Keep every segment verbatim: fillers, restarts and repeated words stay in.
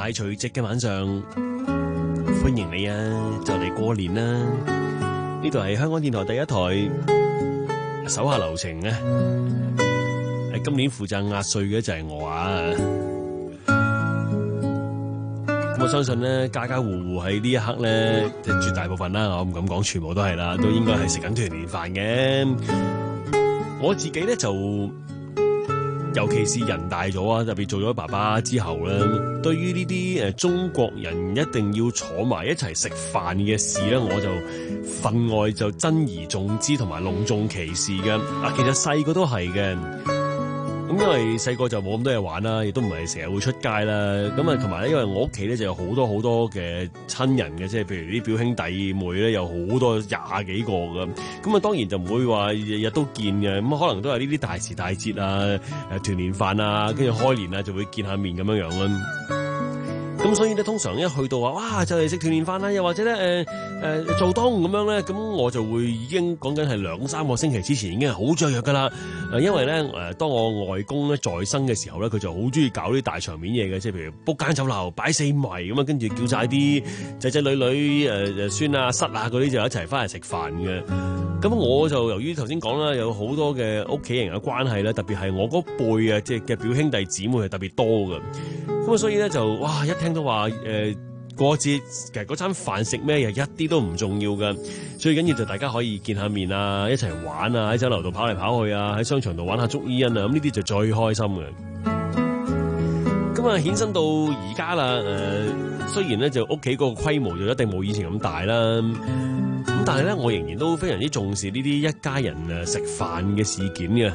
大除夕嘅晚上，歡迎你啊！就嚟過年啦，呢度係香港電台第一台，手下留情啊！喺今年負責壓歲嘅就係我啊！咁我相信咧，家家戶戶喺呢一刻咧，即係絕大部分啦，我唔敢講全部都係啦，都應該係食緊團年飯嘅。我自己咧就，尤其是人大咗啊，特別做咗爸爸之後咧，對於呢啲誒中國人一定要坐埋一齊食飯嘅事咧，我就分外就珍而重之同埋隆重其事嘅。啊，其實細個都係嘅。咁因為細個就冇咁多嘢玩啦，亦都唔係成日會出街啦。咁啊，同埋咧，因為我屋企咧就有好多好多嘅親人嘅，即係譬如啲表兄弟妹咧，有好多廿幾個㗎。咁啊，當然就唔會話日日都見嘅。咁可能都係呢啲大時大節啊，誒團年飯啊，跟住開年啊，就會見下面咁樣樣啦。咁所以咧，通常一去到話，哇，就嚟食團年飯啦，又或者咧，誒誒做冬咁樣咧，咁我就會已經講緊係兩三個星期之前已經係好雀躍噶啦。誒，因為咧，誒，當我外公咧在生嘅時候咧，佢就好中意搞啲大場面嘢嘅，即係譬如 book 間酒樓擺四圍咁啊，跟住叫晒啲仔仔女女、誒誒孫啊、侄啊嗰啲就一齊翻嚟食飯嘅。咁我就由於頭先講啦，有好多嘅屋企人嘅關係咧，特別係我嗰輩啊，即係嘅表兄弟姊妹係特別多嘅。咁啊，所以咧就哇，一聽到話誒過節，其實嗰餐飯食咩又一啲都唔重要嘅，最緊要就大家可以見下面啊，一齊玩啊，喺酒樓度跑嚟跑去啊，喺商場度玩下捉伊人啊，咁呢啲就最開心嘅。咁啊，衍生到而家啦，誒、呃，雖然咧就屋企嗰個規模就一定冇以前咁大啦，咁但係咧我仍然都非常之重視呢啲一家人誒食飯嘅事件嘅。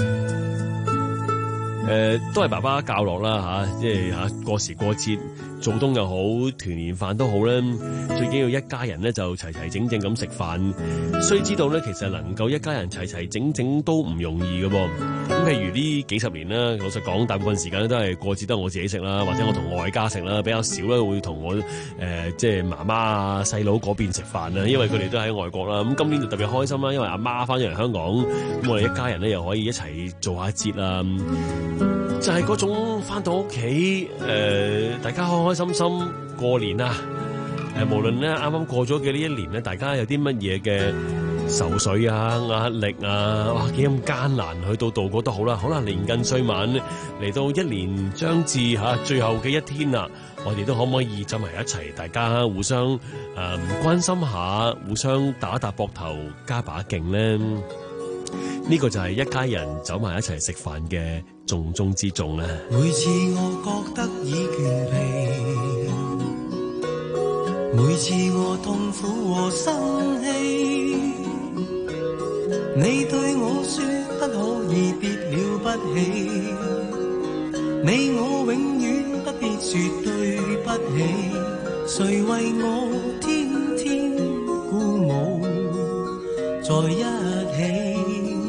誒、呃，都係爸爸教落啦吓，即係吓過時過節做冬又好，團年飯都好咧，最緊要一家人咧就齊齊整整咁食飯。須知道咧，其實能夠一家人齊齊整整都唔容易嘅噃。咁譬如呢幾十年啦，老實講，大部分時間都係過節都係我自己食啦，或者我同外家食啦，比較少咧會同我誒、呃、即係媽媽啊細佬嗰邊食飯啦，因為佢哋都喺外國啦。咁今年就特別開心啦，因為阿媽翻咗嚟香港，咁我哋一家人咧又可以一齊做下節啊。就係嗰種翻到屋企，誒、呃，大家開開心心過年啊！誒、呃，無論咧啱啱過咗嘅呢一年咧，大家有啲乜嘢嘅愁緒啊、壓力啊，哇，幾咁艱難去到度過都好啦。好啦，年近歲晚嚟到一年將至吓、啊，最後嘅一天啦，我哋都可唔可以走埋一齊，大家互相誒、呃、關心下，互相打打膊頭，加把勁咧？呢個就係一家人走埋一齊食飯嘅重中之重啦。 每次我覺得已倦疲，每次我痛苦和生氣，你對我說不可以別了不起，你我永遠不必說對不起，誰為我天天鼓舞在一起。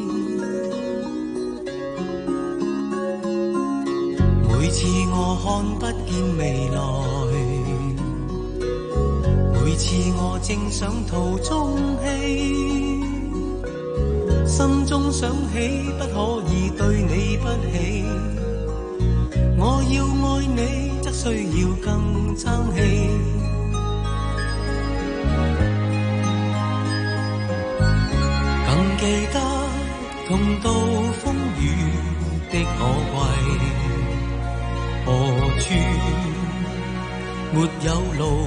每次我看不見未來，每次我正想途中氣，心中想起不可以對你不起，我要愛你則需要更爭氣，更記得痛到風雨的可貴，何處沒有路？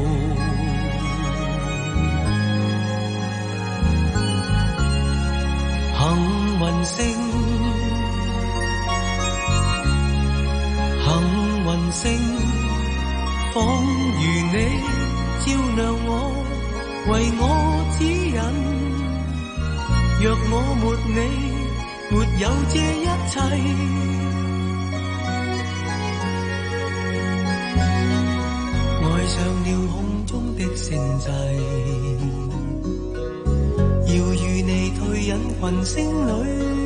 幸運星，幸運星，仿如你照亮我，為我指引。若我沒你，沒有這一切。愛上了空中的星際，要與你退隱群星裏，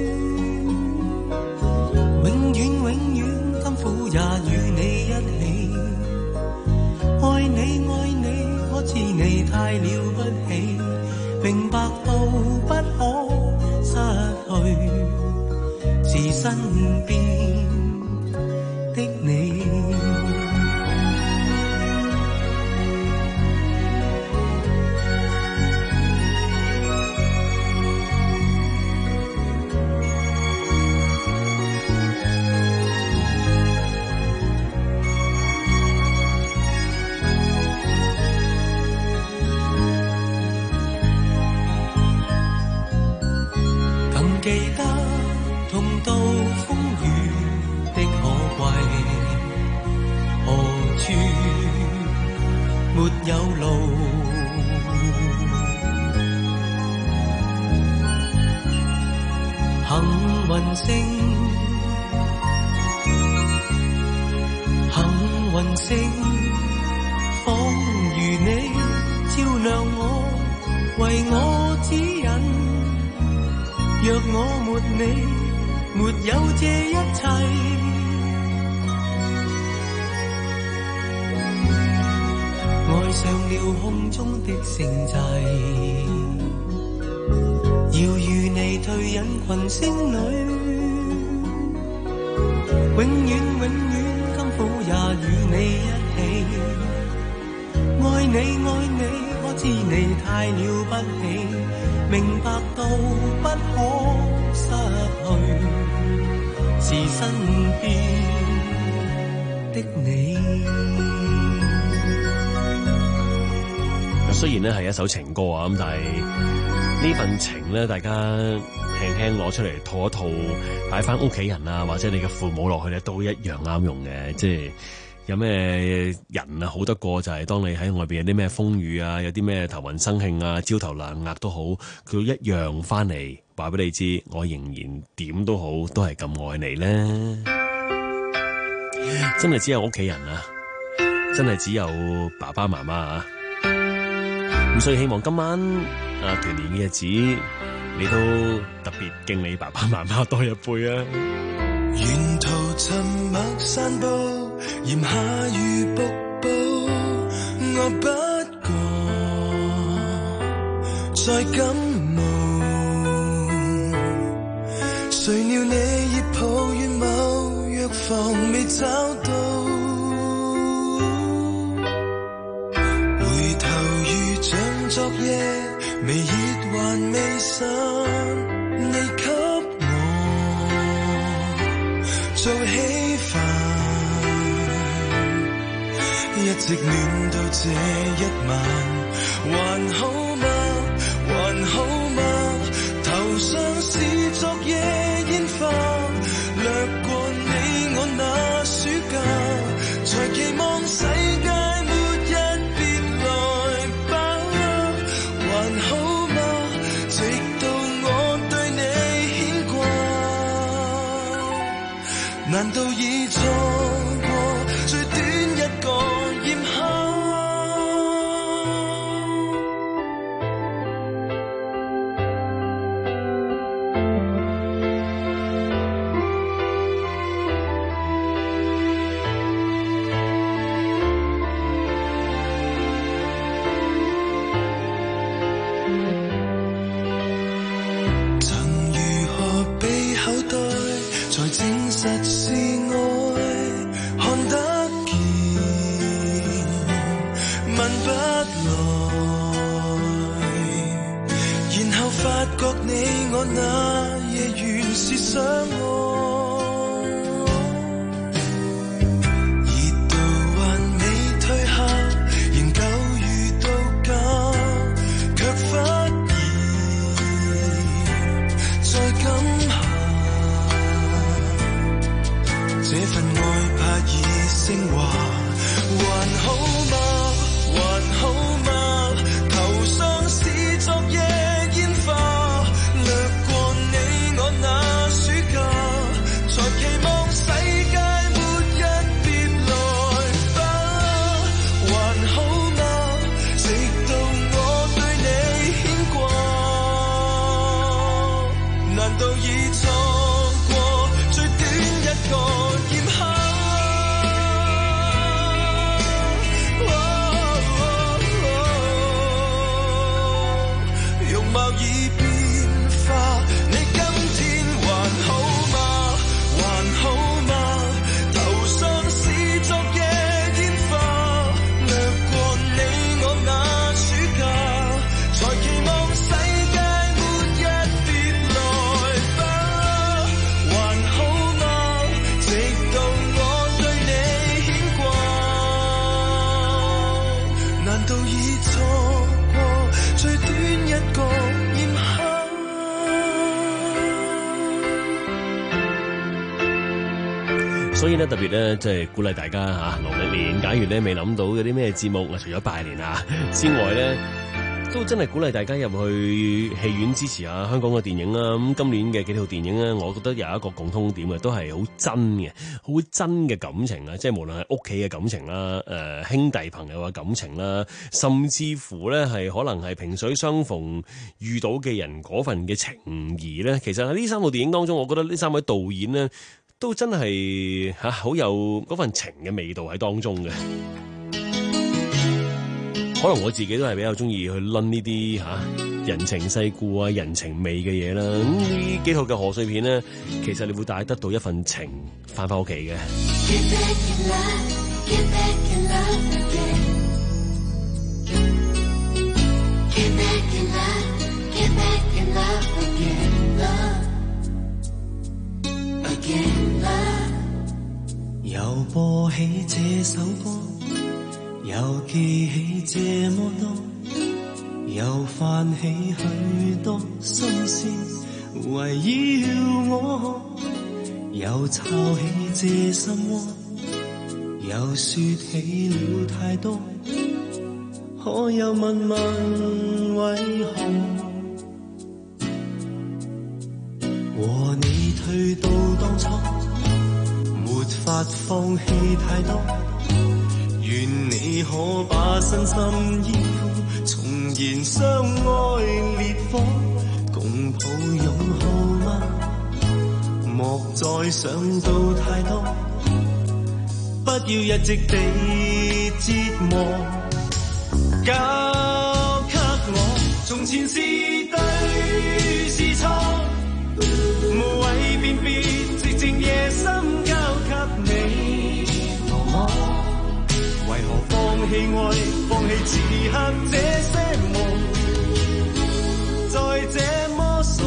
永遠永遠甘苦也與你一起。愛你愛你，可知你太了不起，明白到不可失去，是身邊的你。 記得同渡風雨的可貴，何處沒有路？幸運星，幸運星，仿如你照亮我，為我指引。若我沒你，沒有這一切，愛上了空中的星際，要與你退隱群星裏，永遠永遠今宵也與你一起，愛你愛你，我知你太了不起，明白到不可失去，是身邊的你。 雖然咧係一首情歌啊，咁但係呢份情咧，大家輕輕攞出嚟套一套，擺翻屋企人啊，或者你嘅父母落去咧，都一樣啱用嘅。即係有咩人啊，好得過就係當你喺外邊有啲咩風雨啊，有啲咩頭暈身㷫啊，焦頭爛額都好，佢一樣翻嚟話俾你知，我仍然點都好，都係咁愛你咧。真係只有屋企人啊，真係只有爸爸媽媽啊。咁所以希望今晚啊團年嘅日子，你都特別敬你爸爸媽媽多一倍啊！ 沿途沉默散步，炎夏如瀑布，我不覺再感冒。誰料你已抱怨某藥房未找到，回頭如像昨夜，微熱還未散，你給我做稀飯，一直暖到這一晚，還好嗎？還好嗎？頭上是昨夜煙花，掠過你我那暑假，才期望世界末日別來吧。還好嗎？直到我對你牽掛，難道已錯過最短一個炎夏？ 所以咧特別咧即係鼓勵大家嚇，農曆年假如咧未諗到有啲咩節目，除咗拜年啊之外咧，都真係鼓勵大家入去戲院支持下香港嘅電影啦。咁今年嘅幾套電影咧，我覺得有一個共通點嘅，都係好真嘅，好真嘅感情啊！即係無論係屋企嘅感情啦、誒、呃、兄弟朋友嘅感情啦，甚至乎咧係可能係萍水相逢遇到嘅人嗰份嘅情誼咧。其實喺呢三部電影當中，我覺得呢三位導演咧都真係嚇好有嗰份情嘅味道喺當中嘅。可能我自己都係比較中意去撚呢啲嚇人情世故啊、人情味嘅嘢啦。咁呢幾套嘅賀歲片咧，其實你會帶得到一份情翻返屋企嘅。 又播起這首歌，又記起這麼多，又泛起許多心事圍繞我，又抄起這心窩，又說起了太多，可又問問為何？和你退到當初，沒法放棄太多，願你可把身心依附，重燃相愛烈火，共抱擁好嗎？莫再想到太多，不要一直地折磨，交給我，從前是對是錯，無謂辨別，寂靜夜深交給你和我，為何放棄愛，放棄此刻這些夢，再這麼傻，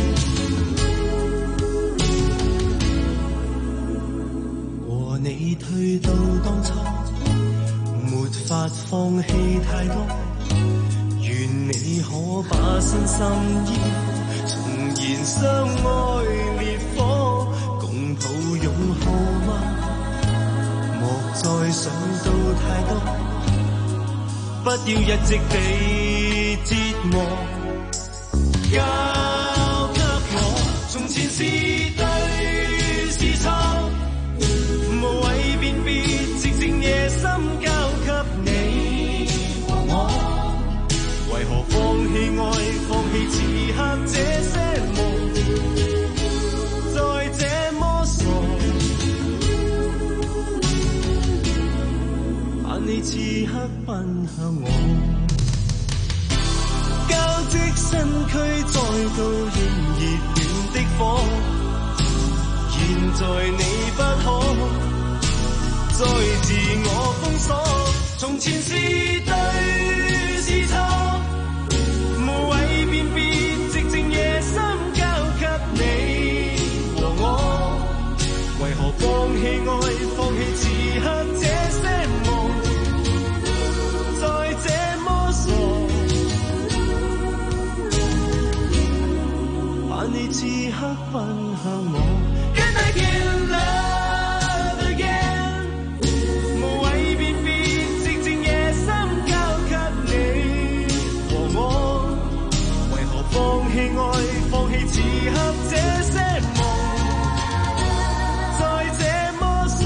和你退到當初，沒法放棄太多，願你可把身心依附，重燃相愛烈火，共抱擁好嗎？莫再想到太多，不要一直地折磨，交給我，從前是對是錯，無謂辨別，寂靜夜深交給你和我，為何放棄愛，放棄此刻這些夢，再這麼傻，盼你此刻奔向我，交織身軀再度燃熱暖的火，現在你不可再自我封鎖，從前是對是錯，無謂辨別，寂靜夜深交給你和我，為何放棄愛，放棄此刻這些夢，再這麼傻，盼你此刻奔向我。Can I get love again？ 無謂辨別，寂靜夜深交給你和我，為何放棄愛，放棄此刻這些夢，再這麼傻，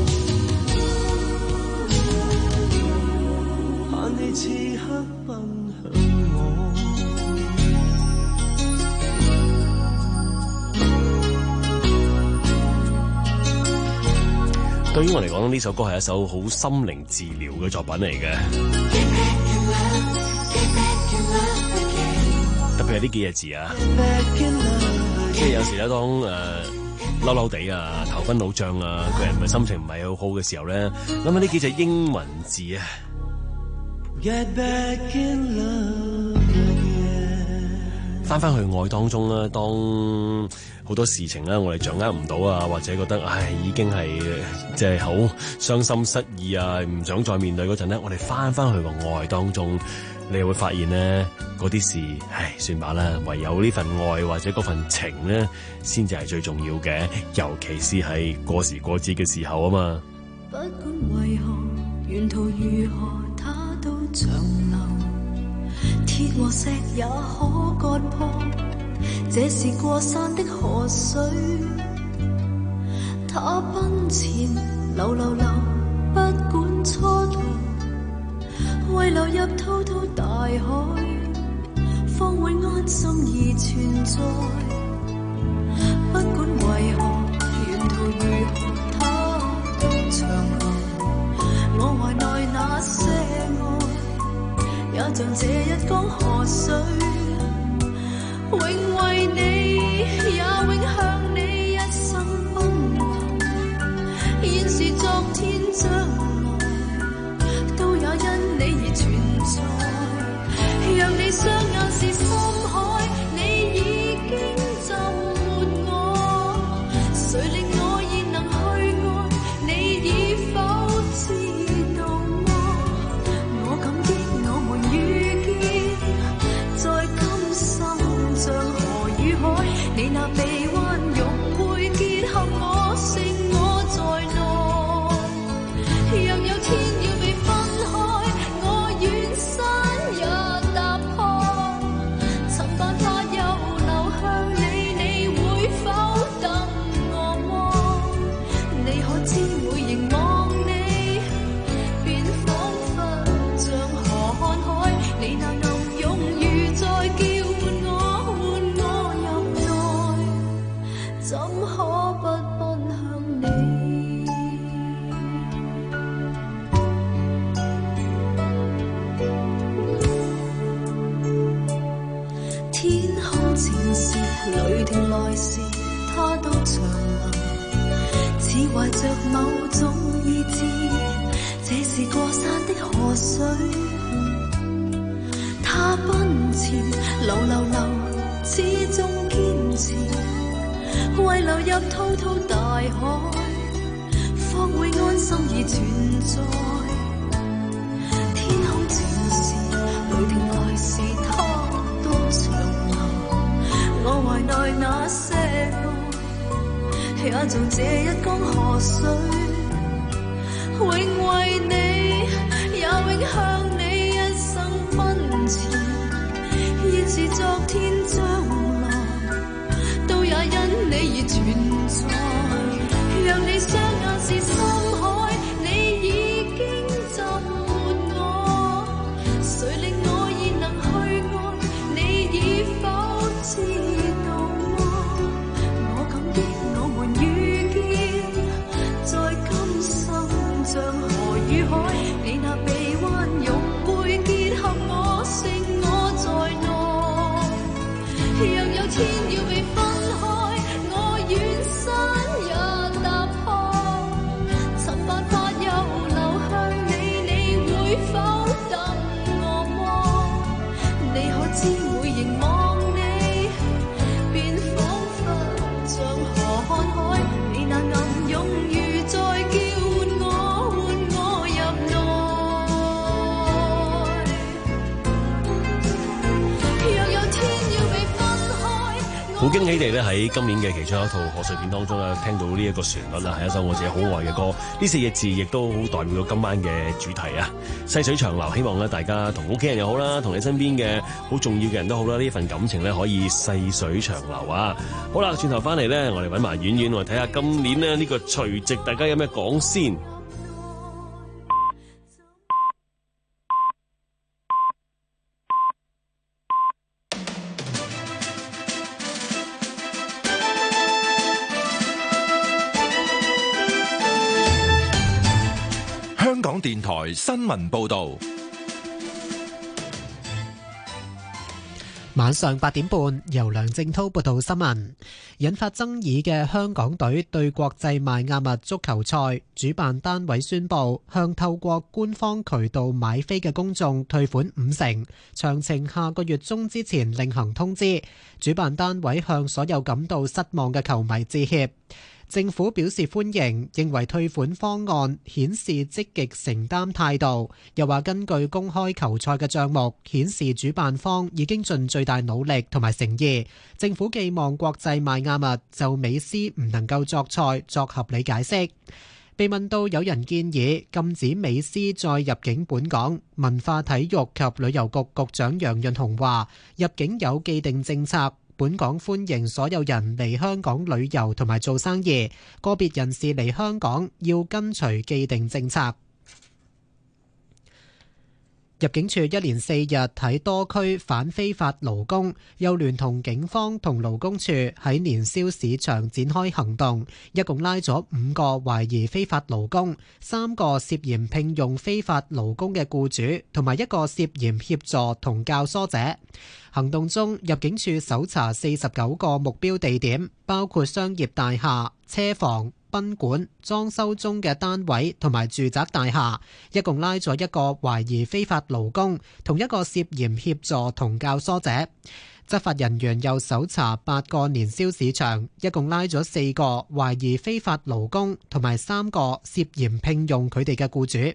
盼你此刻奔向我。 對於我嚟講，呢首歌係一首好心靈治療嘅作品嚟嘅，特別係呢幾隻字啊，即係有時咧，當誒嬲嬲地啊、頭昏腦脹啊、個人咪心情唔係好好嘅時候咧，諗下呢幾隻英文字啊， Get back in love again， 翻翻去愛當中啦，當好多事情啦，我哋掌握唔到啊，或者覺得唉已經係即係好傷心失意啊，唔想再面對嗰陣咧，我哋翻翻去個愛當中， 你又會發現咧，嗰啲事，唉，算罷啦，唯有呢份愛或者嗰份情咧，先至係最重要嘅，尤其是係過時過節嘅時候啊嘛。 不管為何，沿途如何，它都長流，鐵和石也可割破，這是過山的河水，它奔前流流流，不管蹉跎，為流入滔滔大海，方會安心而存在。不管為何，沿途如何，它都長流。我懷內那些愛，也像這一江河水，永為你，也永向你一生奔流。現是昨天將來，都也因你而存在。讓你雙眼是深海，你已經浸沒我，誰令我現能去愛？你已否知道麼？我感激我們遇見，在今生像河與海，你那臂彎融會結合我，剩我在內。若有天要被分開，我願山也踏破，尋辦法又流向你，你會否等我麼？你可知每凝望你，便彷彿像河看海，你那暗湧如在叫喚我，喚我入內，怎可不奔向你？天空前時，雷霆來時，它都長流，似懷着某種意志，這是過山的河水，它奔前流流流，始終堅持，為流入滔滔大海，方會安心而存在。天空前時，雷霆來時，它都長流。我懷內那些愛，也像這一江河水，永為你，也永向你一生奔前。現是昨天將來，都也因你而存在。讓你雙眼是深海，你已經浸沒我，誰令我現能去愛？你已否知道麼？我感激我們遇見，在今生像河與海，你那臂彎融會結合我，剩我在內。若有天要被分開，我願山也踏破，尋辦法又流向你，你會否等我麼？你可知每凝望你，便彷彿像河看海，你那暗湧如在叫喚我，喚我入內。若有天要被分開， 好驚喜地咧喺今年嘅其中一套賀歲片當中咧，聽到呢一個旋律啦，係一首我自己好愛嘅歌。呢四隻字亦都好代表到今晚嘅主題啊！細水長流，希望咧大家同屋企人又好啦，同你身邊嘅好重要嘅人都好啦，呢份感情咧可以細水長流啊！好啦，轉頭翻嚟咧，我哋揾埋婉婉，我哋睇下今年咧呢個除夕大家有咩講先。 香港電台新聞報道， 晚上八點半，由梁正濤報道新聞。引發爭議嘅香港隊對國際邁阿密足球賽，主辦單位宣布向透過官方渠道買飛嘅公眾退款五成，詳情下個月中之前另行通知。主辦單位向所有感到失望嘅球迷致歉。 政府表示歡迎，認為退款方案顯示積極承擔態度。又話根據公開球賽嘅帳目，顯示主辦方已經盡最大努力同埋誠意。政府寄望國際邁亞密就美斯唔能夠作賽作合理解釋。被問到有人建議禁止美斯再入境本港，文化體育及旅遊局局長楊潤雄話：入境有既定政策。本港歡迎所有人嚟香港旅遊同埋做生意，個別人士嚟香港要跟隨既定政策。入境處一連四日喺多區反非法勞工，又聯同警方同勞工處喺年宵市場展開行動，一共拉咗五個懷疑非法勞工，三個涉嫌聘用非法勞工嘅僱主，同埋一個涉嫌協助同教唆者。行動中，入境處搜查四十九個目標地點，包括商業大廈、車房、賓館、裝修中嘅單位同埋住宅大廈，一共拉咗一個懷疑非法勞工，同一個涉嫌協助同教唆者。執法人員又搜查八個年宵市場，一共拉咗四個懷疑非法勞工，同埋三個涉嫌聘用佢哋嘅僱主。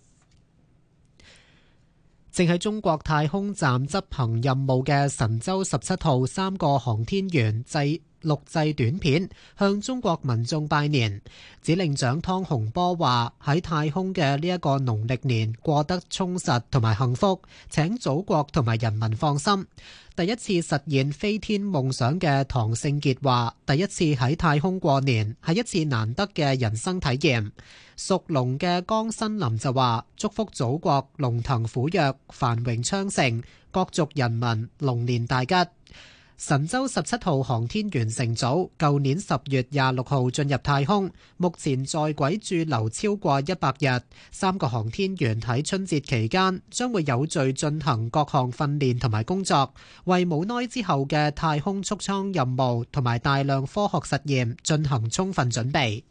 正喺中國太空站執行任務嘅神舟十七號三個航天員製錄製短片，向中國民眾拜年。指令長湯洪波話：喺太空嘅呢一個農曆年過得充實同埋幸福，請祖國同埋人民放心。第一次實現飛天夢想嘅唐勝傑話：第一次喺太空過年係一次難得嘅人生體驗。屬龍嘅江新林就話：祝福祖國龍騰虎躍、繁榮昌盛，各族人民龍年大吉。神舟十七號航天員乘組舊年十月廿六號進入太空，目前在軌駐留超過一百日。三個航天員喺春節期間將會有序進行各項訓練同埋工作，為冇耐之後嘅太空促艙任務同埋大量科學實驗進行充分準備。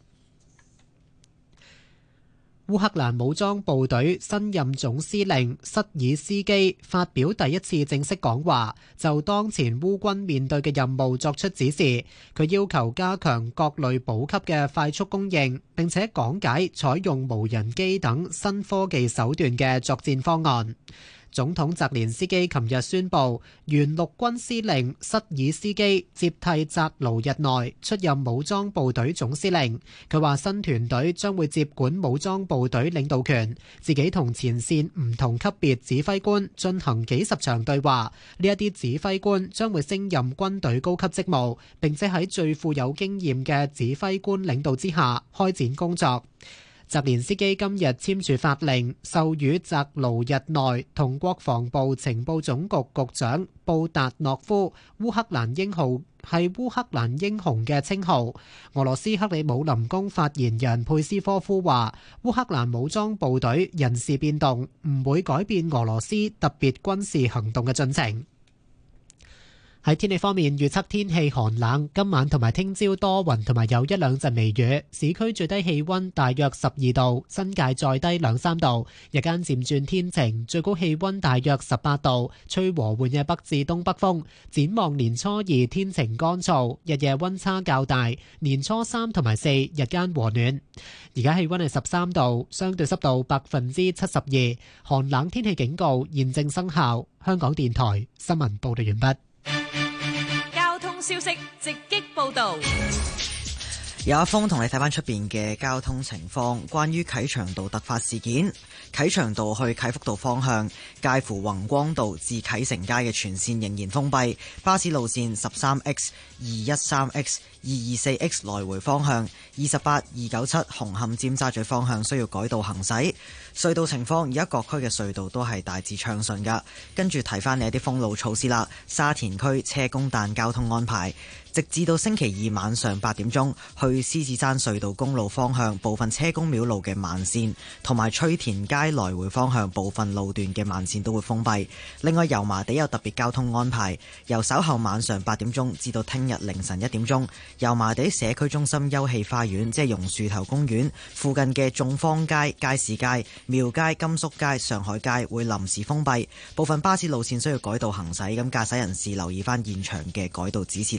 烏克蘭武裝部隊新任總司令瑟爾斯基發表第一次正式講話，就當前烏軍面對嘅任務作出指示。佢要求加強各類補給嘅快速供應，並且講解採用無人機等新科技手段嘅作戰方案。總統澤連斯基琴日宣布，原陸軍司令瑟爾斯基接替扎盧日內出任武裝部隊總司令。佢話新團隊將會接管武裝部隊領導權，自己同前線唔同級別指揮官進行幾十場對話。呢一啲指揮官將會升任軍隊高級職務，並且喺最富有經驗嘅指揮官領導之下開展工作。澤連斯基今日簽署法令，授予扎盧日內同國防部情報總局局長布達諾夫烏克蘭英雄係烏克蘭英雄嘅稱號。俄羅斯克里姆林宮發言人佩斯科夫話：烏克蘭武裝部隊人事變動唔會改變俄羅斯特別軍事行動嘅進程。喺天氣方面，預測天氣寒冷，今晚同埋聽朝多雲同埋有一兩陣微雨。市區最低氣溫大約十二度，新界再低兩三度。日間漸轉天晴，最高氣溫大約十八度，吹和緩嘅北至東北風。展望年初二天晴乾燥，日夜溫差較大。年初三同埋四日間和暖。而家氣溫係十三度，相對濕度百分之七十二，寒冷天氣警告現正生效。香港電台新聞報道完畢。 消息直擊報道， 有阿峰同你睇翻出邊嘅交通情況。關於啟祥道突發事件，啟祥道去啟福道方向介乎宏光道至啟成街嘅全線仍然封閉，巴士路線十三 X、二一三 X、二二四 X 來回方向、二十八、二九七紅磡尖沙咀方向需要改道行駛。隧道情況，而家各區嘅隧道都係大致暢順噶。跟住提翻你一啲封路措施啦。沙田區車公誕交通安排，直至到星期二晚上八點鐘，去獅子山隧道公路方向部分車公廟路嘅慢線，同埋翠田街來回方向部分路段嘅慢線都會封閉。另外，油麻地有特別交通安排，由稍後晚上八點鐘至到聽日凌晨一點鐘，油麻地社區中心休憩花園，即係榕樹頭公園附近嘅眾坊街、街市街、廟街、甘肅街、上海街會臨時封閉，部分巴士路線需要改道行駛，咁駕駛人士留意翻現場嘅改道指示啦。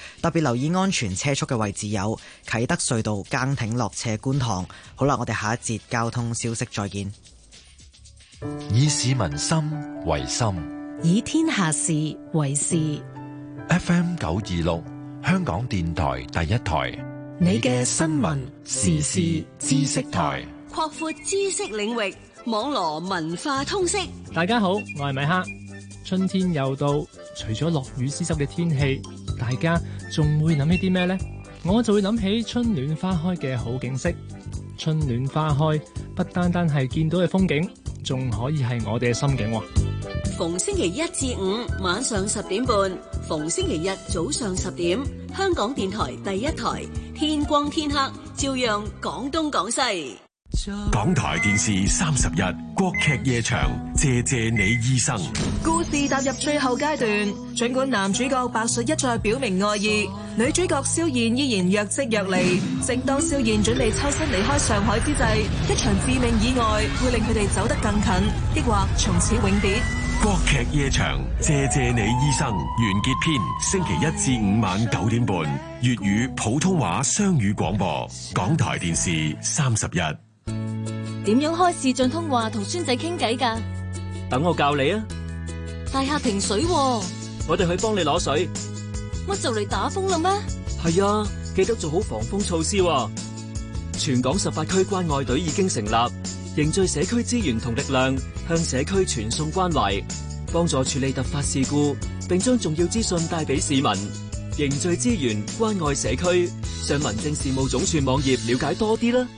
特別留意安全車速嘅位置有啟德隧道崗挺落斜觀塘。好啦，我哋下一節交通消息再見。 以市民心為心， 以天下事為事。 F M 九二六香港電台第一台， 你嘅新聞時事知識台， 擴闊知識領域，網羅文化通識。 大家好，我係米克。春天又到，除咗落雨絲濕嘅天氣，大家仲會諗起啲咩呢？我就會諗起春暖花開嘅好景色。春暖花開不單單係見到嘅風景，仲可以係我哋嘅心境喎。 逢星期一至五晚上十點半，逢星期日早上十點，香港電台第一台，天光天黑，照樣講東講西。 港台電視三十日國劇夜場，謝謝你醫生。 故事踏入最後階段，儘管男主角白術一再表明愛意，女主角蕭燕依然若即若離。正當蕭燕準備抽身離開上海之際，一場致命意外會令佢哋走得更近，抑或從此永別。 國劇夜場，謝謝你醫生完結篇，星期一至五晚九點半，粵語普通話雙語廣播，港台電視三十日。 點樣開視像通話同孫仔傾偈㗎？ 等我教你啊！ 大廈停水喎， 我哋去幫你攞水。 乜就嚟打風啦咩？ 係啊，記得做好防風措施喎。全港十八區關愛隊已經成立，凝聚社區資源同力量，向社區傳送關懷，幫助處理突發事故，並將重要資訊帶俾市民。凝聚資源，關愛社區，上民政事務總署網頁了解多啲啦。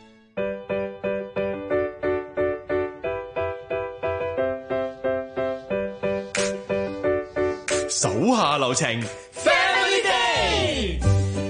手下留情 ，Family Day。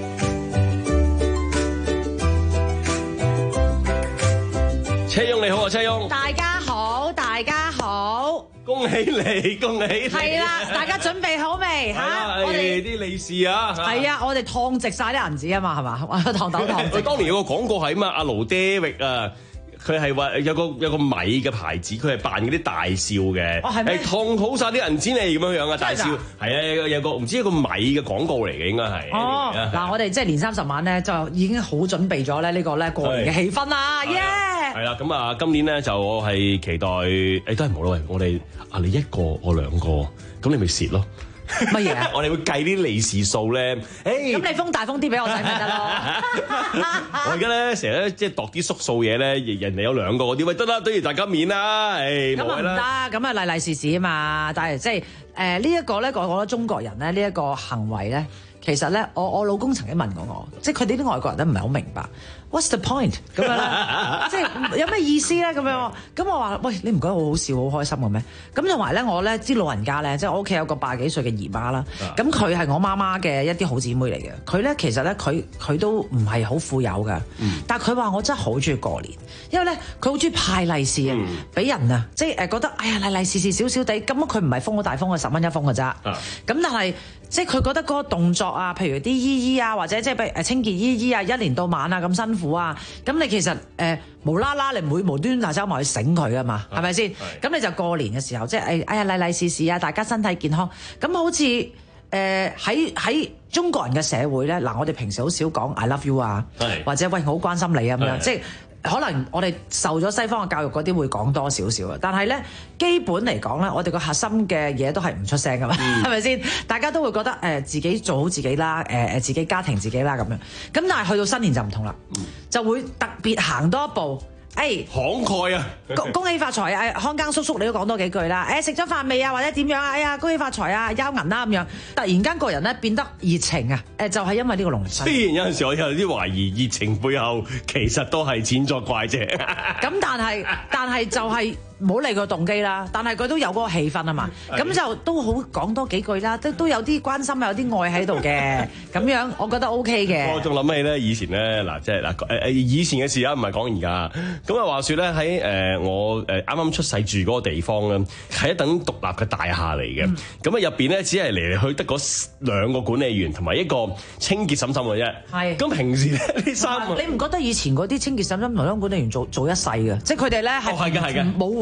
車翁你好啊，車翁。 大家好，大家好。 恭喜你，恭喜你。 係啦，大家準備好未嚇？ 我哋啲利是啊。 係啊，我哋燙直晒啲銀紙啊嘛，係嘛？燙斗燙直。 當年有個廣告係嘛，阿盧爹域啊。佢係話有個有個米嘅牌子，佢係扮嗰啲大笑嘅， 哦係咩？ 燙好晒啲銀紙嚟咁樣樣啊！大笑係啊，有有個唔知一個米嘅廣告嚟嘅，應該係。 哦，嗱，我哋即係年三十晚咧，就已經好準備咗咧呢個咧過年嘅氣氛啦，耶！ 係啦，咁啊，今年咧就我係期待，誒都係冇啦，喂，我哋啊你一個我兩個，咁你咪蝕咯。 乜嘢啊？ 我哋會計啲利是數咧。誒， 咁你封大封啲俾我使咪得咯？ 我而家咧成日咧即係度啲縮數嘢咧，人哋有兩個嗰啲，喂得啦，對住大家面啦，誒咁啊唔得，咁啊利利是是啊嘛。但係即係誒呢一個咧，我覺得中國人咧呢一個行為咧，其實咧我我老公曾經問過我，即係佢哋啲外國人都唔係好明白。What's the point？ 咁樣啦，即係有咩意思咧？咁樣，咁我話喂，你唔覺得好好笑、好開心嘅咩？咁同埋咧，我咧知老人家咧，即係我屋企有個八十幾歲嘅姨媽啦。咁佢係我媽媽嘅一啲好姊妹嚟嘅。佢咧其實咧，佢佢都唔係好富有㗎。嗯、但係佢話我真係好中意過年，因為咧佢好中意派利是啊，俾、嗯、人啊，即係誒覺得哎呀利利是是少少地，咁佢唔係封好大封嘅十蚊一封嘅咋。咁、啊、但係即係佢覺得嗰個動作啊，譬如啲姨姨啊，或者即係譬如誒清潔姨姨啊，一年到晚啊咁辛苦啊，咁你其實誒、呃、無啦啦你唔會無端端走埋去醒佢啊嘛，係咪先？咁你就過年嘅時候即係誒哎呀利利是是啊，大家身體健康。咁好似誒喺喺中國人嘅社會咧，嗱我哋平時好少講 I love you 啊，或者喂我好關心你啊咁樣，即係。可能我哋受咗西方嘅教育嗰啲會講多少少啊，但係咧基本嚟講咧，我哋個核心嘅嘢都係唔出聲噶嘛，係咪先？大家都會覺得誒、呃、自己做好自己啦，誒、呃、誒自己家庭自己啦咁樣。咁但係去到新年就唔同啦，嗯、就會特別行多一步。誒、哎， 慷慨啊！ 恭恭喜發財啊！康耕叔叔你都講多幾句啦。誒，食咗飯未啊？或者點樣啊？哎呀，恭喜發財啊！交銀啦咁樣。突然間個人咧變得熱情啊！誒，就係、是、因為呢個農曆。 雖然有陣時我有啲懷疑熱情背後其實都係錢作怪啫。 咁但係但係就係、是。唔好理個動機啦，但係佢都有嗰個氣氛啊嘛，咁就都好講多幾句啦，都都有啲關心，有啲愛喺度嘅，咁樣我覺得 O K 嘅。我仲諗起咧，以前咧嗱，即係嗱誒誒，以前嘅事啊，唔係講而家。咁啊話説咧喺誒我誒啱啱出世住嗰個地方咧，係一棟獨立嘅大廈嚟嘅。咁啊入邊咧只係嚟嚟去得嗰兩個管理員同埋一個清潔嬸嬸嘅啫。係。咁平時咧呢三個，你唔覺得以前嗰啲清潔嬸嬸同兩個管理員做做一世嘅？即係佢哋咧係係嘅係嘅冇換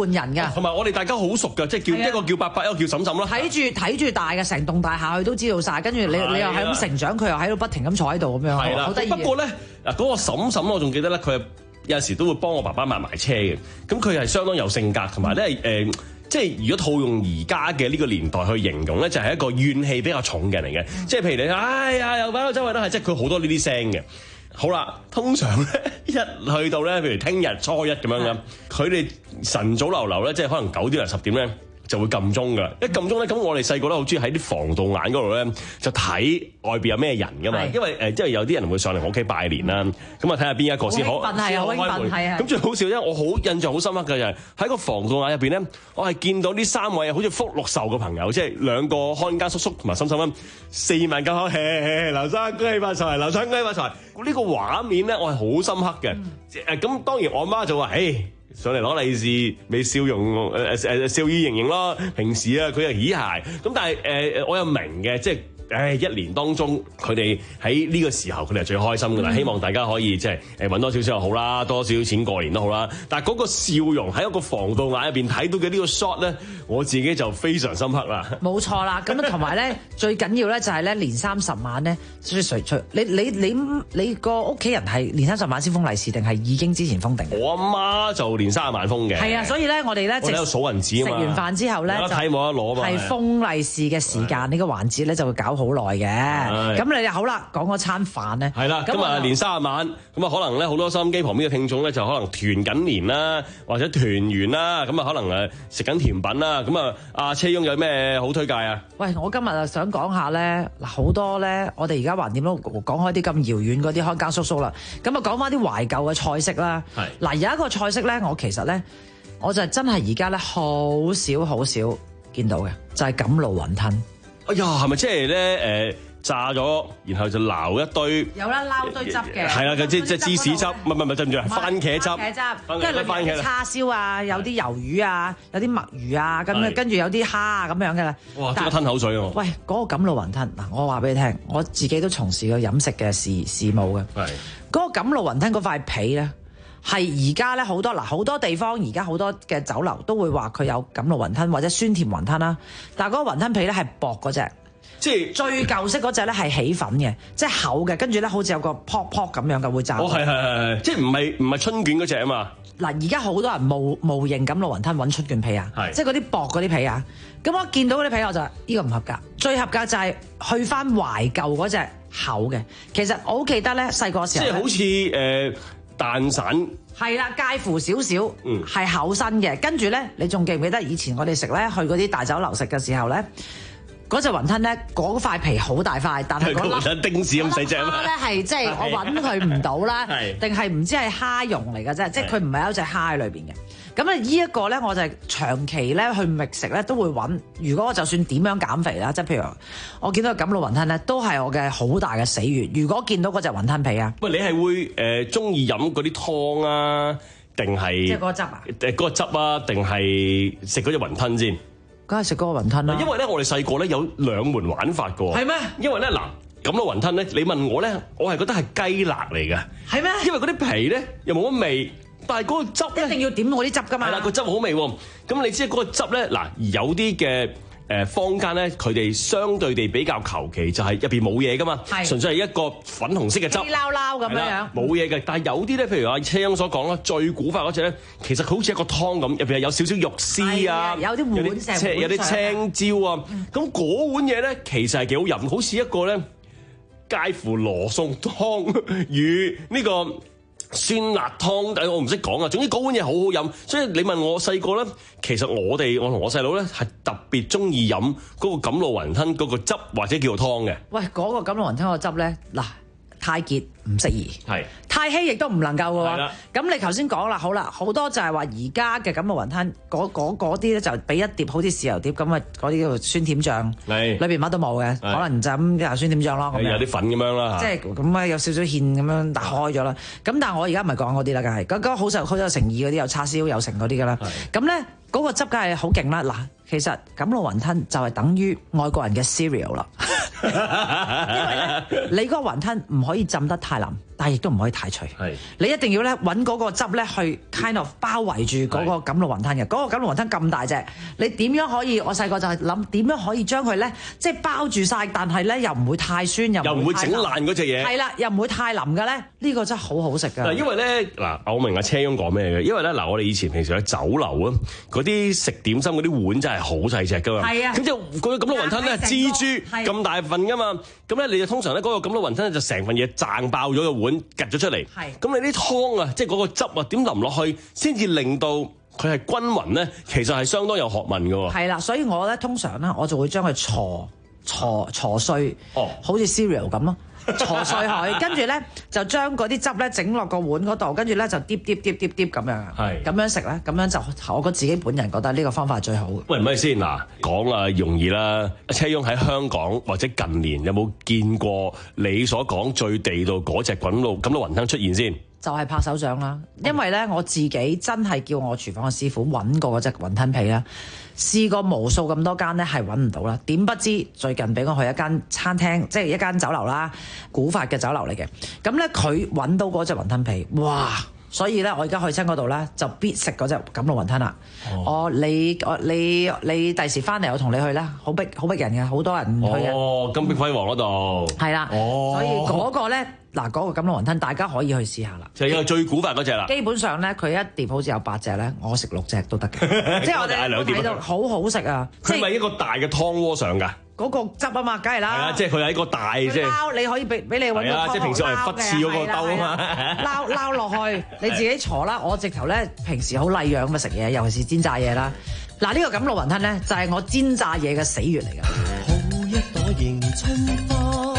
換人㗎。 同埋我哋大家好熟㗎，即係叫一個叫伯伯，一個叫嬸嬸啦。 睇住睇住大嘅，成棟大廈佢都知道晒，跟住你你又係咁成長，佢又喺度不停咁坐喺度咁樣， 係啦。 好得意。 不過咧嗱，嗰個嬸嬸我仲記得咧，佢有時都會幫我爸爸買埋車嘅。咁佢係相當有性格，同埋咧誒。即係如果套用而家嘅呢個年代去形容咧，就係、是、一個怨氣比較重嘅人嚟嘅。即係譬如你，哎呀又擺到周圍都係，即係佢好多呢啲聲嘅。好啦，通常咧一去到咧，譬如聽日初一咁樣嘅，佢哋晨早流流咧，即係可能九點零十點咧。就會撳鐘㗎，一撳鐘咧，咁我哋細個咧好中意喺啲防盜眼嗰度咧，就睇外邊有咩人㗎嘛。因為誒，即係有啲人會上嚟我屋企拜年啦，咁啊睇下邊一個先好先好開門。咁最好笑咧，我好印象好深刻嘅就係喺個防盜眼入邊咧，我係見到呢三位好似福祿壽嘅朋友，即係兩個看更叔叔同埋嬸嬸咁，四萬九口，嘿劉生恭喜發財，劉生恭喜發財。呢個畫面咧，我係好深刻嘅。誒咁當然我媽就話，誒。上嚟攞利是，咪笑容誒誒笑意盈盈咯。平時啊，佢又咦鞋咁，但係誒誒，我又明嘅，即係誒一年當中，佢哋喺呢個時候，佢哋係最開心㗎啦。嗯、希望大家可以即係誒揾多少少又好啦，多少少錢過年都好啦。但係嗰個笑容喺一個防盜眼入邊睇到嘅呢個 shot 咧，我自己就非常深刻啦。 冇錯啦，咁啊同埋咧最緊要咧就係咧年三十晚咧，所以隨隨你你你你個屋企人係年三十晚先封利是定係已經之前封定？ 我阿媽就年三十晚封嘅。係啊，所以咧我哋咧我哋有數銀紙啊嘛。 食完飯之後咧就睇冇得攞嘛。 係封利是嘅時間，呢個環節咧就會搞好耐嘅。咁你哋好啦，講嗰餐飯咧。 係啦，今日年三十晚，咁啊可能咧好多收音機旁邊嘅聽眾咧就可能團緊年啦，或者團圓啦，咁啊可能誒食緊甜品啦，咁啊阿車翁有咩好推介啊？喂， 我今日啊想講下咧，嗱好多咧，我哋而家橫掂都講開啲咁遙遠嗰啲看更叔叔啦，咁啊講翻啲懷舊嘅菜式啦。係嗱，有一個菜式咧，我其實咧，我就真係而家咧好少好少見到嘅，就係錦鹵雲吞。 哎呀，係咪即係咧誒？炸咗，然後就撈一堆， 有啦，撈堆汁嘅， 係啦，即即芝士汁，唔係唔係，對唔住，番茄汁， 番茄汁，跟住裏面有叉燒啊，有啲魷魚啊，有啲墨魚啊，咁跟住有啲蝦啊咁樣嘅啦。 哇！即刻吞口水喎。 喂，嗰個錦鹵雲吞嗱，我話俾你聽，我自己都從事過飲食嘅事事務嘅。係。嗰個錦鹵雲吞嗰塊皮咧，係而家咧好多嗱好多地方而家好多嘅酒樓都會話佢有錦鹵雲吞或者酸甜雲吞啦，但係嗰個雲吞皮咧係薄嗰隻。即係最舊式嗰隻咧係起粉嘅，即係厚嘅，跟住咧好似有個泡泡咁樣嘅會炸。 哦，係係係係，即係唔係唔係春卷嗰隻啊嘛？ 嗱，而家好多人模模型錦鹵雲吞揾春卷皮啊，即係嗰啲薄嗰啲皮啊。咁我見到嗰啲皮我就呢、呢個唔合格，最合格就係去翻懷舊嗰隻厚嘅。其實我好記得咧細個時候，即係好似誒蛋散。 係啦，介乎少少，嗯，係厚身嘅。跟住咧，你仲記唔記得以前我哋食咧去嗰啲大酒樓食嘅時候咧？嗰隻雲吞咧，嗰塊皮好大塊，但係嗰粒丁子咁細隻蝦咧係即係我揾佢唔到啦，定係唔知係蝦蓉嚟嘅啫，即係佢唔係有隻蝦喺裏邊嘅。咁啊，呢一個咧，我就係長期咧去覓食咧，都會揾。如果我就算點樣減肥啦，即係譬如我見到個錦鹵雲吞咧，都係我嘅好大嘅死穴。如果見到嗰隻雲吞皮啊， 喂，你係會誒中意飲嗰啲湯啊，定係即係嗰個汁啊？ 誒嗰個汁啊，定係食嗰隻雲吞先？ 梗係食嗰個雲吞啦， 因為咧我哋細個咧有兩門玩法㗎喎。係咩？因為咧嗱，咁嘅雲吞咧，你問我咧，我係覺得係雞肋嚟嘅。係咩？因為嗰啲皮咧又冇乜味，但係嗰個汁一定要點嗰啲汁㗎嘛。 係啦，個汁好味喎。咁你知嗰個汁咧，嗱有啲嘅。誒坊間咧，佢哋相對地比較求其，就係入邊冇嘢噶嘛，純粹係一個粉紅色嘅汁， 撈撈咁樣， 冇嘢嘅。但係有啲咧，譬如阿車翁所講啦，最古法嗰隻咧，其實佢好似一個湯咁，入邊係有少少肉絲啊， 有啲碗成有啲青椒啊，咁嗰碗嘢咧，其實係幾好飲，好似一個咧介乎羅宋湯與呢個酸辣湯，誒我唔識講啊。總之嗰碗嘢好好飲，所以你問我細個咧，其實我哋我同我細佬咧係特別中意飲嗰個錦鹵雲吞嗰個汁或者叫做湯嘅。 喂，嗰、嗰個錦鹵雲吞個汁咧，嗱太結唔適宜，係太稀亦都唔能夠嘅喎。咁你頭先講啦，好啦，好多就係話而家嘅錦鹵雲吞嗰嗰啲咧就俾一碟好似豉油碟咁啊，嗰啲叫做酸甜醬，裏邊乜都冇嘅，可能就咁啲酸甜醬咯。 有啲粉咁樣啦， 即係咁啊，有少少芡咁樣打開咗啦。咁但係我而家唔係講嗰啲啦，梗係嗰嗰好實好有誠意嗰啲，有叉燒有成嗰啲㗎啦。咁咧嗰個汁梗係好勁啦。嗱， 其實錦鹵雲吞就係等於外國人嘅 cereal 啦。因為咧，你嗰個雲吞唔可以浸得太腍，但係亦都唔可以太脆。係，你一定要咧揾嗰個汁咧去 kind of 包圍住嗰個錦鹵雲吞嘅。嗰、嗰個錦鹵雲吞咁大隻，你點樣可以？我細個就係諗點樣可以將佢咧即係包住晒，但係咧又唔會太酸，又唔會整爛嗰隻嘢。係啦，又唔會太腍嘅咧。呢、呢個真係好好食㗎。 嗱，因為咧嗱，我明阿車翁講咩嘅，因為咧嗱，我哋以前平時喺酒樓啊，嗰啲食點心嗰啲碗真係好細隻㗎嘛。係啊。咁即係嗰個錦鹵雲吞咧，蜘蛛咁大份㗎嘛。咁咧你就通常咧嗰個錦鹵雲吞就成份嘢掙爆咗個碗，夾咗出嚟。係。咁你啲湯啊，即係嗰個汁啊，點淋落去先至令到佢係均勻咧？其實係相當有學問㗎喎。 係啦，所以我咧通常咧我就會將佢搓搓搓碎，哦，好似 cereal 咁咯。搓碎佢，跟住咧就將嗰啲汁咧整落個碗嗰度，跟住咧就碟碟碟碟碟咁樣，係咁樣食咧，咁樣就我覺得自己本人覺得呢個方法最好。 喂，唔係先嗱，講啊容易啦。車翁喺香港或者近年有冇見過你所講最地道嗰隻滾路咁多雲吞出現先？ 就係拍手掌啦，因為咧我自己真係叫我廚房嘅師傅揾過嗰隻雲吞皮啦，試過無數咁多間咧係揾唔到啦，點不知最近俾我去一間餐廳，即係一間酒樓啦，古法嘅酒樓嚟嘅，咁咧佢揾到嗰隻雲吞皮，哇！所以咧我而家去親嗰度咧就必食嗰隻錦鹵雲吞啦。哦，我你我你你第時翻嚟我同你去啦，好逼好逼人嘅，好多人去嘅。 哦，金碧輝煌嗰度。係啦。哦。 所以嗰個咧。嗱，嗰個錦鹵雲吞大家可以去試下啦， 就係最古法嗰隻啦。 基本上咧，佢一碟好似有八隻咧，我食六隻都得嘅。即係我哋睇到好好食啊！ 佢咪一個大嘅湯鍋上㗎？ 嗰個汁啊嘛，梗係啦。係啊，即係佢係一個大即係。撈你可以俾俾你揾個湯。係啊， 即係平時我係不刺嗰個兜啊嘛。 撈撈落去，你自己坐啦。我直頭咧平時好例樣咁食嘢，尤其是煎炸嘢啦。嗱，呢個錦鹵雲吞咧就係我煎炸嘢嘅死穴嚟㗎。 好一朵迎春花。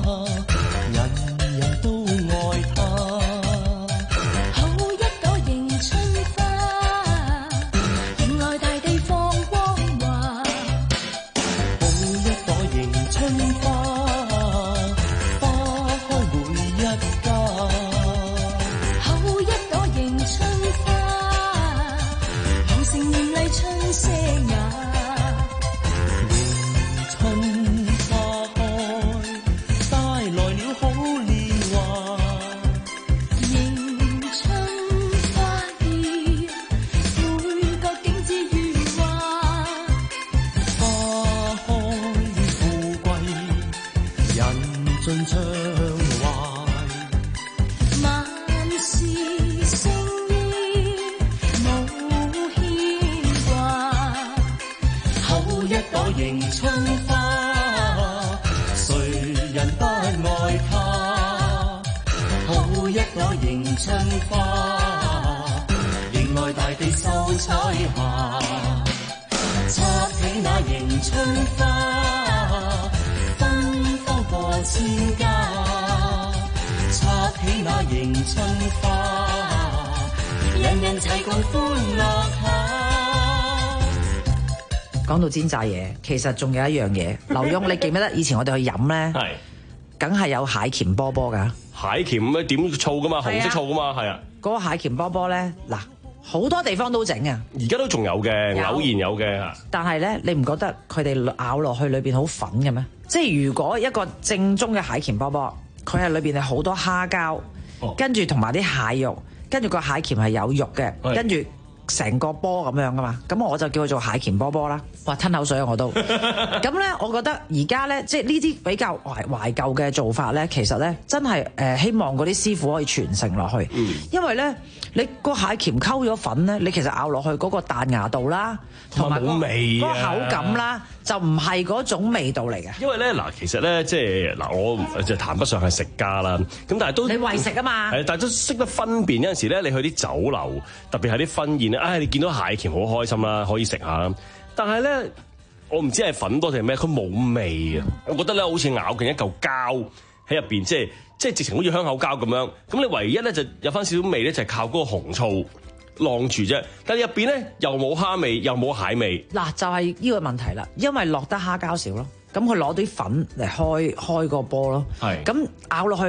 講到煎炸嘢，其實仲有一樣嘢，劉墉，你記唔記得以前我哋去飲咧？係，梗係有蟹鉗波波㗎。 蟹鉗咧點醋㗎嘛，紅色醋㗎嘛，係啊。 嗰個蟹鉗波波咧，嗱，好多地方都整啊。 而家都仲有嘅，偶然有嘅。 但係咧，你唔覺得佢哋咬落去裏邊好粉嘅咩？即係如果一個正宗嘅蟹鉗波波，佢係裏邊係好多蝦膠，哦、跟住同埋啲蟹肉，跟住個蟹鉗係有肉嘅，跟住。成個波咁樣噶嘛，咁我就叫佢做蟹鉗波波啦。哇，吞口水啊我都。咁咧，我覺得而家咧，即係呢啲比較懷懷舊嘅做法咧，其實咧真係誒、呃、希望嗰啲師傅可以傳承落去。嗯、因為咧，你個蟹鉗溝咗粉咧，你其實咬落去嗰個彈牙度啦，同埋、嗰個味、啊、 嗰個口感啦，就唔係嗰種味道嚟嘅。 因為咧嗱，其實咧即係嗱，我就談不上係食家啦。咁但係都你為食啊嘛。 係，但係都識得分辨。有陣時咧，你去啲酒樓，特別係啲婚宴咧。唉、哎，你見到蟹鉗好開心啦，可以食下啦。但係咧，我唔知係粉多定係咩，佢冇味啊！我覺得咧，好似咬緊一嚿膠喺入邊，即係即係直情好似香口膠咁樣。咁你唯一咧就有翻少少味咧，就係靠嗰個紅醋晾住啫。但係入邊咧又冇蝦味，又冇蟹味。 嗱，就係呢個問題啦，因為落得蝦膠少咯，咁佢攞啲粉嚟開開個波咯。係，咁咬落去。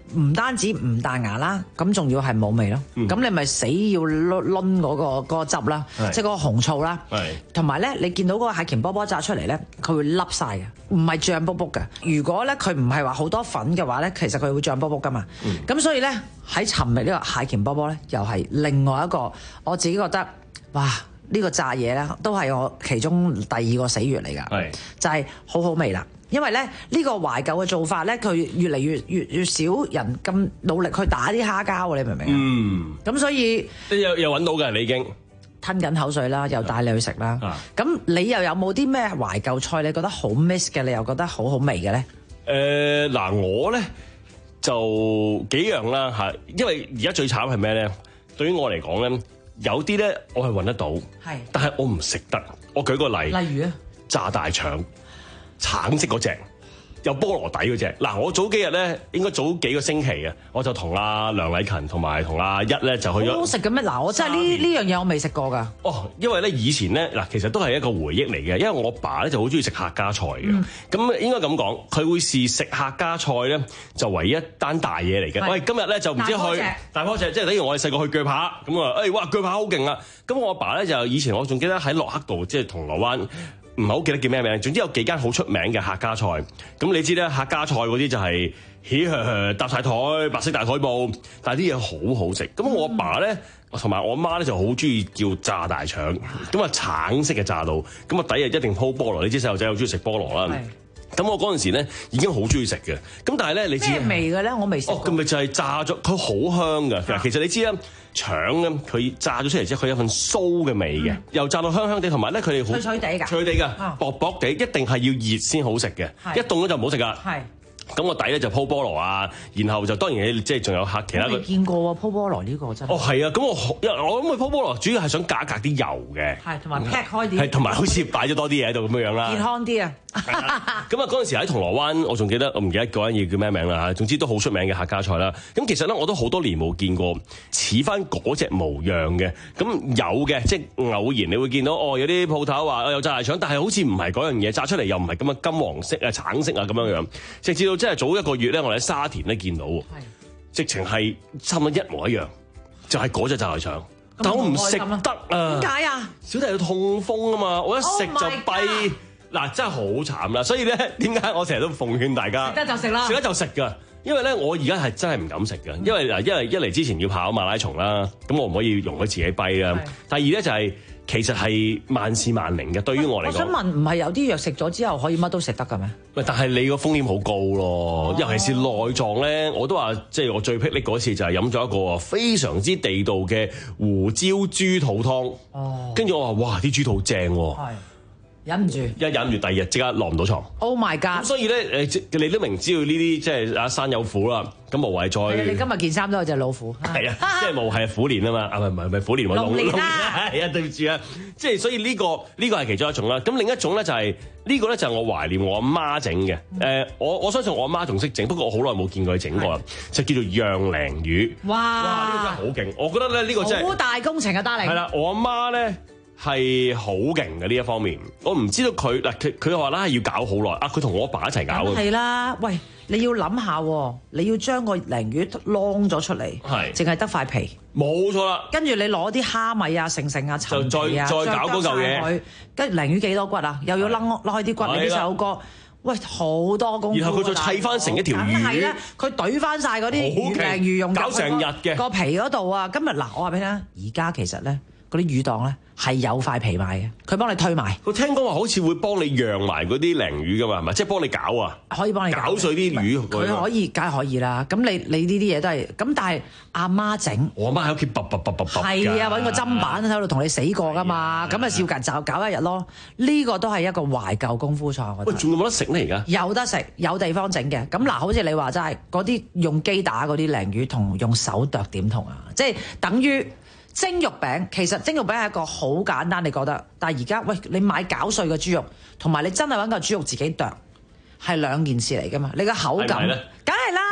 唔單止唔彈牙啦，咁仲要係冇味咯。咁、嗯、你咪死要攆攆嗰個嗰個汁啦，即係嗰個紅醋啦。同埋咧，你見到嗰個蟹鉗波波炸出嚟咧，佢會凹晒嘅，唔係脹卜卜嘅。如果咧佢唔係話好多粉嘅話咧，其實佢會脹卜卜噶嘛。咁、嗯、所以咧喺尋日呢個蟹鉗波波咧，又係另外一個我自己覺得，哇！呢、呢個炸嘢咧都係我其中第二個死穴嚟㗎，就係、是、好好味啦。因為咧呢、呢個懷舊嘅做法咧，佢越嚟越越越少人咁努力去打啲蝦膠，你明唔明啊？嗯。咁所以你又又揾到嘅，你已經吞緊口水啦，又帶你去食啦。咁、啊、你又有冇啲咩懷舊菜你覺得好 miss 嘅，你又覺得好好味嘅咧？ 誒嗱、呃，我咧就幾樣啦嚇，因為而家最慘係咩咧？對於我嚟講咧，有啲咧我係揾得到，係，但係我唔食得。我舉個例， 例如啊， 炸大腸。橙色嗰隻有菠蘿底嗰隻，嗱我早幾日咧，應該早幾個星期啊，我就同阿梁禮勤同埋同阿一咧就去咗。好食嘅咩？嗱，我真係呢呢樣嘢我未食過㗎。哦，因為咧以前咧嗱，其實都係一個回憶嚟嘅，因為我爸咧就好中意食客家菜嘅。咁、嗯、應該咁講，佢會視食客家菜咧就為一單大嘢嚟嘅。喂，今日咧就唔知去大坡石，即係等於我哋細個去鋸扒咁啊！誒、哎，哇，鋸扒好勁啊！咁我阿爸咧就以前我仲記得喺駱克道，即係銅鑼灣。唔係好記得叫咩名，總之有幾間好出名嘅客家菜。咁你知咧，客家菜嗰啲就係起起搭晒台，白色大台布，但係啲嘢好好食。咁我阿爸咧，同埋我阿媽咧就好中意叫炸大腸，咁啊橙色嘅炸到，咁啊底啊一定鋪菠蘿。你知細路仔好中意食菠蘿啦。咁我嗰陣時咧已經好中意食嘅。咁但係咧，你知咩味嘅咧？我未食過。哦，咁咪就係炸咗，佢好香㗎。啊、其實你知啦。腸咧，佢炸咗出嚟之後，佢有份酥嘅味嘅，嗯、又炸到香香地，同埋咧佢哋好脆脆地㗎， 脆地㗎，薄薄地，一定係要熱先好食嘅，一凍咗就唔好食㗎。咁個底咧就鋪菠蘿啊，然後就當然你即係仲有客其他。我未見過喎，鋪菠蘿呢個真係。哦，係啊，咁我因為我諗佢鋪菠蘿主要係想隔一隔啲油嘅， 係同埋劈開啲， 係同埋好似擺咗多啲嘢喺度咁樣樣啦， 健康啲啊。 咁啊嗰陣時喺銅鑼灣，我仲記得我唔記得嗰間嘢叫咩名啦嚇，總之都好出名嘅客家菜啦。咁其實咧我都好多年冇見過似翻嗰隻模樣嘅。咁有嘅，即係偶然你會見到哦，有啲鋪頭話有炸大腸，但係好似唔係嗰樣嘢，炸出嚟又唔係咁嘅金黃色啊、橙色啊咁樣樣。直至到即係早一個月咧，我哋喺沙田咧見到，直情係差唔多一模一樣，就係嗰隻炸大腸。但我唔食得啊！ 點解啊？ 小弟有痛風啊嘛，我一食就弊。嗱，真係好慘啦！所以咧，點解我成日都奉勸大家食得就食啦，食得就食㗎。因為咧，我而家係真係唔敢食㗎，因為嗱，因為一嚟之前要跑馬拉松啦，咁我唔可以容許自己跛啦。第二咧就係、是、其實係萬事萬靈嘅，對於我嚟講。我想問，唔係有啲藥食咗之後可以乜都食得㗎咩？喂，但係你個風險好高咯，哦、尤其是內臟咧，我都話即係我最霹靂嗰次就係飲咗一個非常之地道嘅胡椒豬肚湯。哦，跟住我話哇，啲豬肚正喎。 忍唔住，一忍住，第二日即刻落唔到床。 Oh my god！咁所以咧，誒，你都明知道呢啲即係啊山有虎啦，咁無謂再。 你今日件衫都係隻老虎。 係啊，即係無係虎年啊嘛，啊唔係唔係唔係虎年喎，龍年啦。係啊，對唔住啊，即係所以呢個呢個係其中一種啦。咁另一種咧就係呢個咧就係我懷念我阿媽整嘅。誒，我我相信我阿媽仲識整，不過我好耐冇見過佢整過啦。就叫做釀鯪魚。哇！哇！呢個真係好勁，我覺得咧呢個真係好大工程啊，達令。 係啦，我阿媽咧。係好勁嘅呢一方面，我唔知道佢嗱佢佢話啦係要搞好耐啊！佢同我阿爸一齊搞嘅。係啦，喂，你要諗下，你要將個鯪魚啷咗出嚟，係淨係得塊皮，冇錯啦。跟住你攞啲蝦米啊、成成啊、陳皮啊，再再搞嗰嚿嘢。跟住鯪魚幾多骨啊？又要啷攞開啲骨，你啲細佬哥，喂，好多功夫。然後佢再砌翻成一條魚。係啦，佢懟翻晒嗰啲鯪魚用搞成日嘅個皮嗰度啊！今日嗱，我話俾你聽，而家其實咧。嗰啲魚檔咧係有塊皮賣嘅，佢幫你推埋。佢聽講話好似會幫你釀埋嗰啲鯪魚噶嘛，係咪？即係幫你搞啊？可以幫你搞，搞碎啲魚。佢可以，梗係可以啦。咁你你呢啲嘢都係咁，但係阿媽整，我阿媽喺屋企拔拔拔拔拔。係啊，揾個砧板喺度同你死過噶嘛。咁啊，照近就搞一日咯。呢個都係一個懷舊功夫菜。喂，仲有冇得食咧？而家有得食，有地方整嘅。咁嗱，好似你話齋係嗰啲用機打嗰啲鯪魚，同用手剁點同啊？即係等於。蒸肉餅其實蒸肉餅係一個好簡單，你覺得？但係而家喂，你買攪碎嘅豬肉，同埋你真係揾嚿豬肉自己剁，係兩件事嚟㗎嘛？你個口感，梗係啦。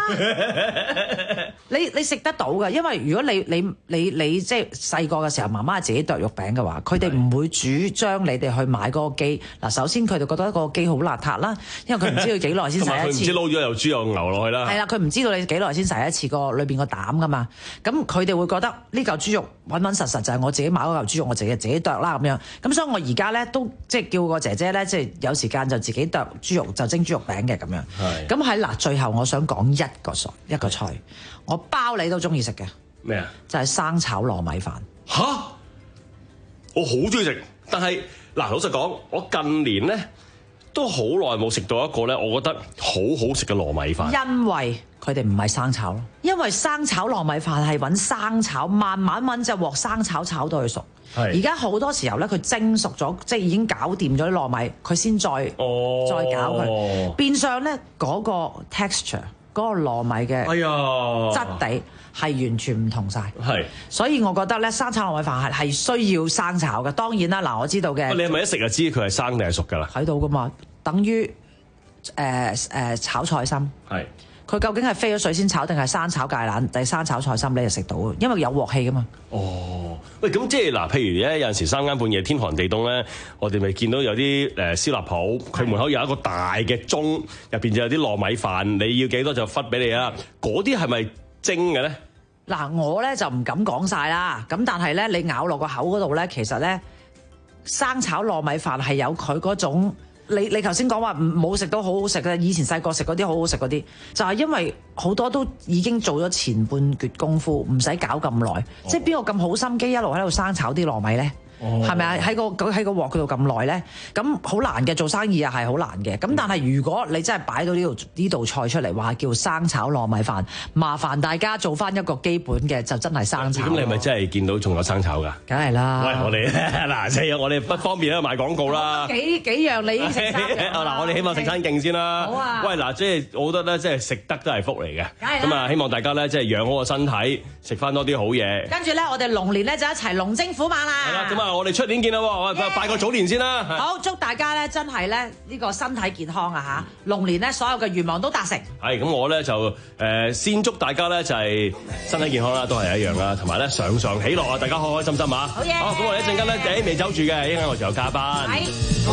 你你食得到㗎，因為如果你你你你即係細個嘅時候，媽媽自己剁肉餅嘅話，佢哋唔會主張你哋去買嗰個機。嗱，首先佢哋覺得個機好邋遢啦，因為佢唔知道幾耐先洗一次。 佢唔知撈咗又豬又牛落去啦。 係啦，佢唔知道你幾耐先洗一次個裏邊個膽㗎嘛。咁佢哋會覺得呢嚿豬肉穩穩實實就係我自己買嗰嚿豬肉，我自己自己剁啦咁樣。咁所以我而家咧都即係叫個姐姐咧，即係有時間就自己剁豬肉就蒸豬肉餅嘅咁樣。係。咁喺嗱最後我想講一個餸一個菜，我包你都中意食嘅。 咩啊？ 就係生炒糯米飯。 吓？我好中意食，但係嗱老實講，我近年咧都好耐冇食到一個咧，我覺得好好食嘅糯米飯。 因為佢哋唔係生炒咯，因為生炒糯米飯係揾生炒，慢慢揾隻鑊生炒炒到佢熟。而家好多時候咧，佢蒸熟咗，即係已經搞掂咗啲糯米，佢先再、哦、再搞佢，變相咧嗰、嗰個 texture。嗰個糯米嘅質地係完全唔同晒，係，所以我覺得咧生炒糯米飯係係需要生炒嘅。當然啦，嗱我知道嘅， 你係咪一食就知佢係生定係熟㗎啦？ 睇到㗎嘛，等於誒誒、呃呃、炒菜心，係，佢究竟係飛咗水先炒定係生炒芥蘭定係生炒菜心，你就食到，因為有鑊氣㗎嘛。哦，喂，咁即係嗱，譬如咧有陣時三更半夜天寒地凍咧，我哋咪見到有啲誒燒臘鋪，佢門口有一個大嘅盅，入邊就有啲糯米飯，你要幾多就忽俾你啦。嗰啲係咪蒸嘅咧？ 嗱，我咧就唔敢講晒啦。咁但係咧，你咬落個口嗰度咧，其實咧生炒糯米飯係有佢嗰種。你你頭先講話唔冇食到好好食嘅，以前細個食嗰啲好好食嗰啲，就係因為好多都已經做咗前半橛功夫，唔使搞咁耐。哦、即係邊個咁好心機一路喺度生炒啲糯米咧？係咪啊？喺個喺個鑊嗰度咁耐咧，咁好難嘅，做生意啊係好難嘅。咁但係如果你真係擺到呢道呢道菜出嚟，話叫生炒糯米飯，麻煩大家做翻一個基本嘅，就真係生炒。 咁你係咪真係見到仲有生炒㗎？ 梗係啦。 喂，我哋嗱，即係我哋不方便喺度賣廣告啦。 幾幾樣你已經食餐嘅。 嗱，我哋希望食餐勁先啦。 好啊。 喂，嗱，即係我覺得咧，即係食得都係福嚟嘅。咁啊，希望大家咧，即係養好個身體，食翻多啲好嘢。 跟住咧，我哋龍年咧就一齊龍精虎猛啦。 係啦，咁啊，我哋出年見啦。我拜個早年先啦。 好，祝大家咧真係咧呢個身體健康啊嚇！龍年咧所有嘅願望都達成。係咁，我咧就誒先祝大家咧就係身體健康啦，都係一樣啦，同埋咧常常喜樂啊！大家開開心心啊！好嘢！好，咁我哋一陣間咧誒未走住嘅，一陣間我仲有加班。係。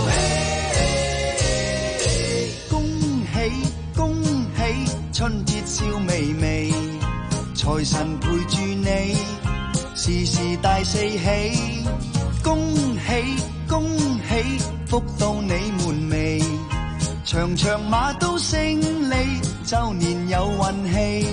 恭喜恭喜，春節笑微微，財神陪住你，時時大四喜。恭喜恭喜，福到你門楣，場場馬都勝利，周年有運氣。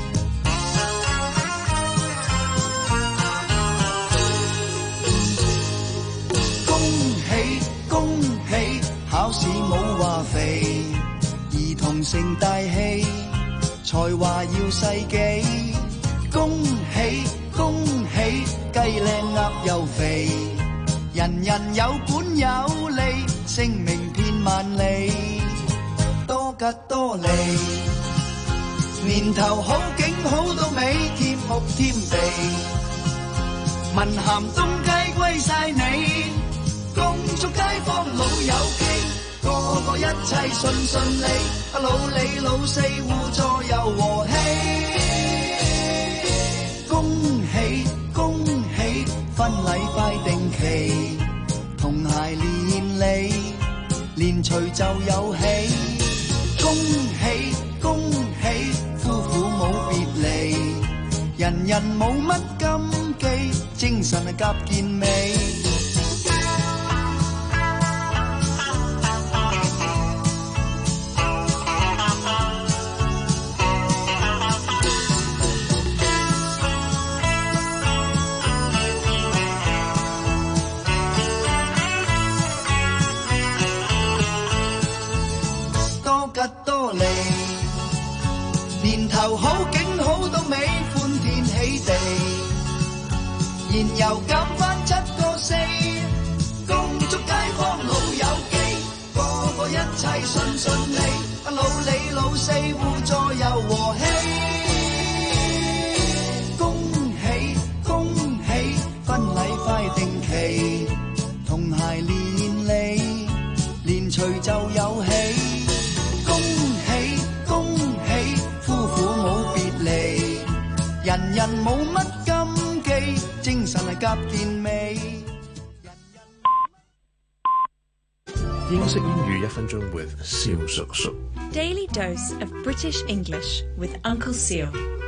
恭喜恭喜，考試冇話肥，兒童成大器，才華耀世紀。恭喜恭喜，雞靚鴨又肥，人人有本有利，聲名遍萬里，多吉多利，年頭好景好到尾，添屋添地，文咸東街歸晒你，恭祝街坊老友記，個個一切順順利，老李老四互助又和氣，恭喜恭喜，婚禮快定期，同諧連理，連隨就有喜。恭喜恭喜，夫婦冇別離，人人冇乜禁忌，精神係夾健美。年頭好景好到尾，歡天喜地，燃油減翻七個四，恭祝街坊老友記，個個一切順順利，老李老四互助又和氣，恭喜恭喜，婚禮快定期，同諧連理，連隨就有喜。恭喜恭喜，夫婦人人冇乜禁忌，精神係夾健美。 英式英語一分鐘 with 蕭叔叔。 Daily dose of British English with Uncle Seal.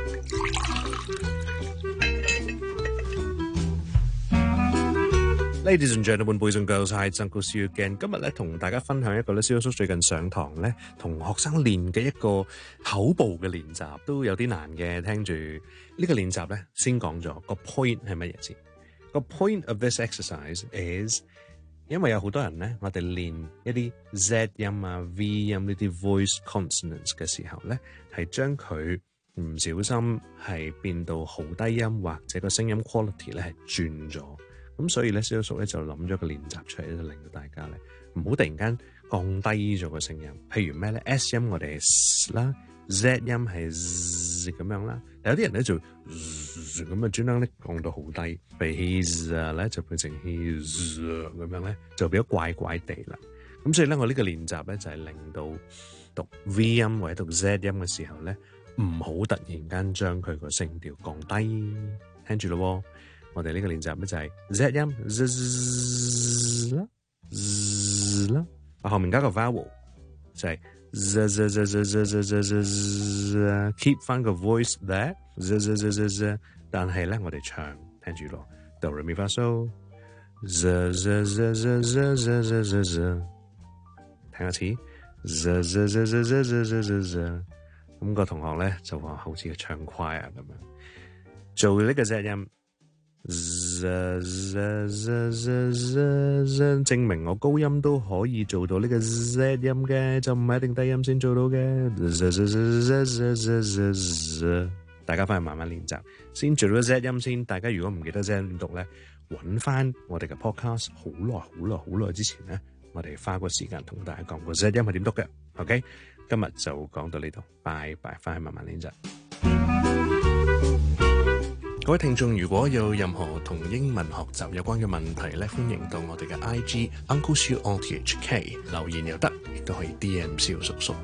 Ladies and gentlemen, boys and girls, hi, it's Uncle Seal again. 今日咧同大家分享一個咧，蕭叔叔最近上堂咧同學生練嘅一個口部嘅練習，都有啲難嘅。聽住呢個練習咧，先講咗個 point 係乜嘢先。個 point of this exercise is， 因為有好多人咧，我哋練一啲 Z 音啊、V 音呢啲 voice consonants 嘅時候咧，係將佢唔小心係變到好低音，或者個聲音 quality 咧係轉咗。咁所以咧，蕭叔叔咧就諗咗個練習出嚟，就令到大家咧唔好突然間降低咗個聲音。譬如咩咧 ？S 音我哋係 S 啦 ，Z 音係 Z 咁樣啦。有啲人咧就咁啊，專登咧降到好低，譬如 his 啊咧就變成 his 咁樣咧，就變咗怪怪地啦。咁所以咧，我呢個練習咧就係令到讀 V 音或者讀 Z 音嘅時候咧，唔好突然間將佢個聲調降低。聽住咯。我哋呢個練習咧就係 Z 音 Z 啦 Z 啦，後面加個 vowel 就係 Z Z Z Z Z Z Z Z Z keep 翻個 voice there Z Z Z Z Z， 但係咧我哋唱聽住咯 Do Re Mi Fa So Z Z Z Z Z Z Z Z Z， 聽一次 Z Z Z Z Z Z Z Z Z， 咁個同學咧就話好似唱 choir 咁樣做呢個 Z 音。Z Z Z Z Z Z， 證明我高音都可以做到呢個 Z 音嘅，就唔係一定低音先做到嘅。Z Z Z Z Z Z Z， 大家翻去慢慢練習，先做到 Z 音先。大家如果唔記得 Z 音點讀咧，揾翻我哋嘅 podcast， 好耐好耐好耐之前咧，我哋花過時間同大家講過 Z 音係點讀嘅。OK， 今日就講到呢度，拜拜，翻去慢慢練習。各位聽眾，如果有任何同英文學習有關嘅問題咧，歡迎到我哋嘅 I G Uncle Siu O T H K 留言又得，亦都可以 D M 蕭叔叔。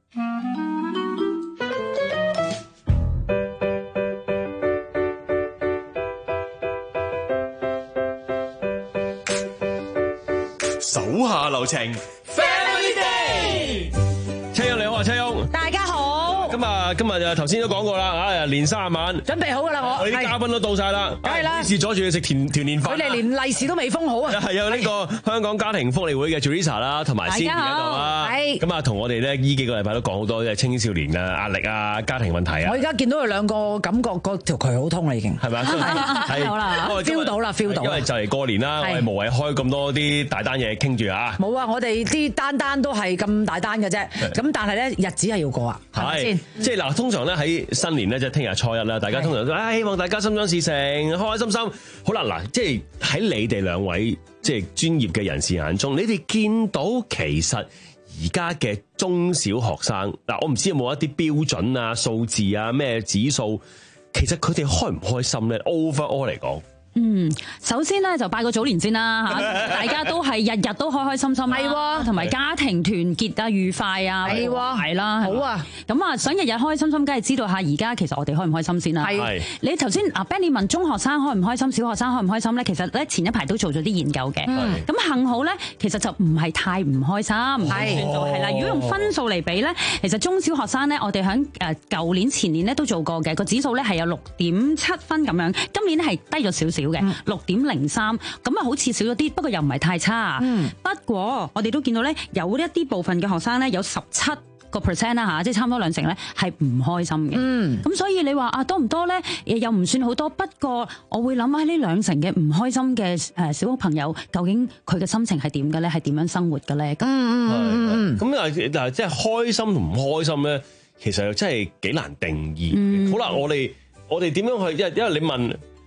手下留情 ，Family Day。車友你好啊，車友。 大家好。 咁啊，今日就頭先都講過啦，啊，年卅晚準備好噶啦，我我哋啲嘉賓都到晒啦， 梗係啦， 於是阻住佢食團團年飯， 佢哋連利是都未封好啊！ 係有呢個香港家庭福利會嘅 Teresa 啦，同埋 Cindy 喺度啦，咁啊，同我哋咧呢幾個禮拜都講好多即係青少年啊、壓力啊、家庭問題啊。 我而家見到佢兩個感覺個條渠好通啦，已經係咪啊？ 係好啦 ，feel 到啦 ，feel 到。 因為就嚟過年啦，我哋無謂開咁多啲大單嘢傾住啊。 冇啊，我哋啲單單都係咁大單嘅啫，咁但係咧日子係要過啊，係咪先？ 即係嗱，通常咧喺新年咧，即係聽日初一啦，大家通常都啊希望大家心想事成，開開心心。好啦，嗱，即係喺你哋兩位即係專業嘅人士眼中，你哋見到其實而家嘅中小學生嗱，我唔知有冇一啲標準啊、數字啊、咩指數，其實佢哋開唔開心咧 ？Overall 嚟講。 嗯，首先咧就拜個早年先啦嚇，大家都係日日都開開心心，係喎，同埋家庭團結啊、愉快啊，係喎，係啦，好啊。咁啊，想日日開開心心，梗係知道下而家其實我哋開唔開心先啦。係，你頭先啊 Benny 問中學生開唔開心，小學生開唔開心咧？其實咧前一排都做咗啲研究嘅。咁幸好咧，其實就唔係太唔開心，係係啦。如果用分數嚟比咧，其實中小學生咧，我哋喺誒舊年前年咧都做過嘅，個指數咧係有六點七分咁樣，今年係低咗少少。嘅六點零三，咁啊好似少咗啲，不過又唔係太差。嗯、不過我哋都見到咧，有一啲部分嘅學生咧，有十七個 percent 啦嚇，即係差唔多兩成咧，係唔開心嘅。嗯，咁所以你話啊多唔多咧？又唔算好多。不過我會諗下呢兩成嘅唔開心嘅誒小朋友，究竟佢嘅心情係點嘅咧？係點樣生活嘅咧？嗯嗯嗯嗯。咁啊嗱，即係開心同唔開心咧，其實又真係幾難定義。嗯、好啦，我哋我哋點樣去？因因為你問。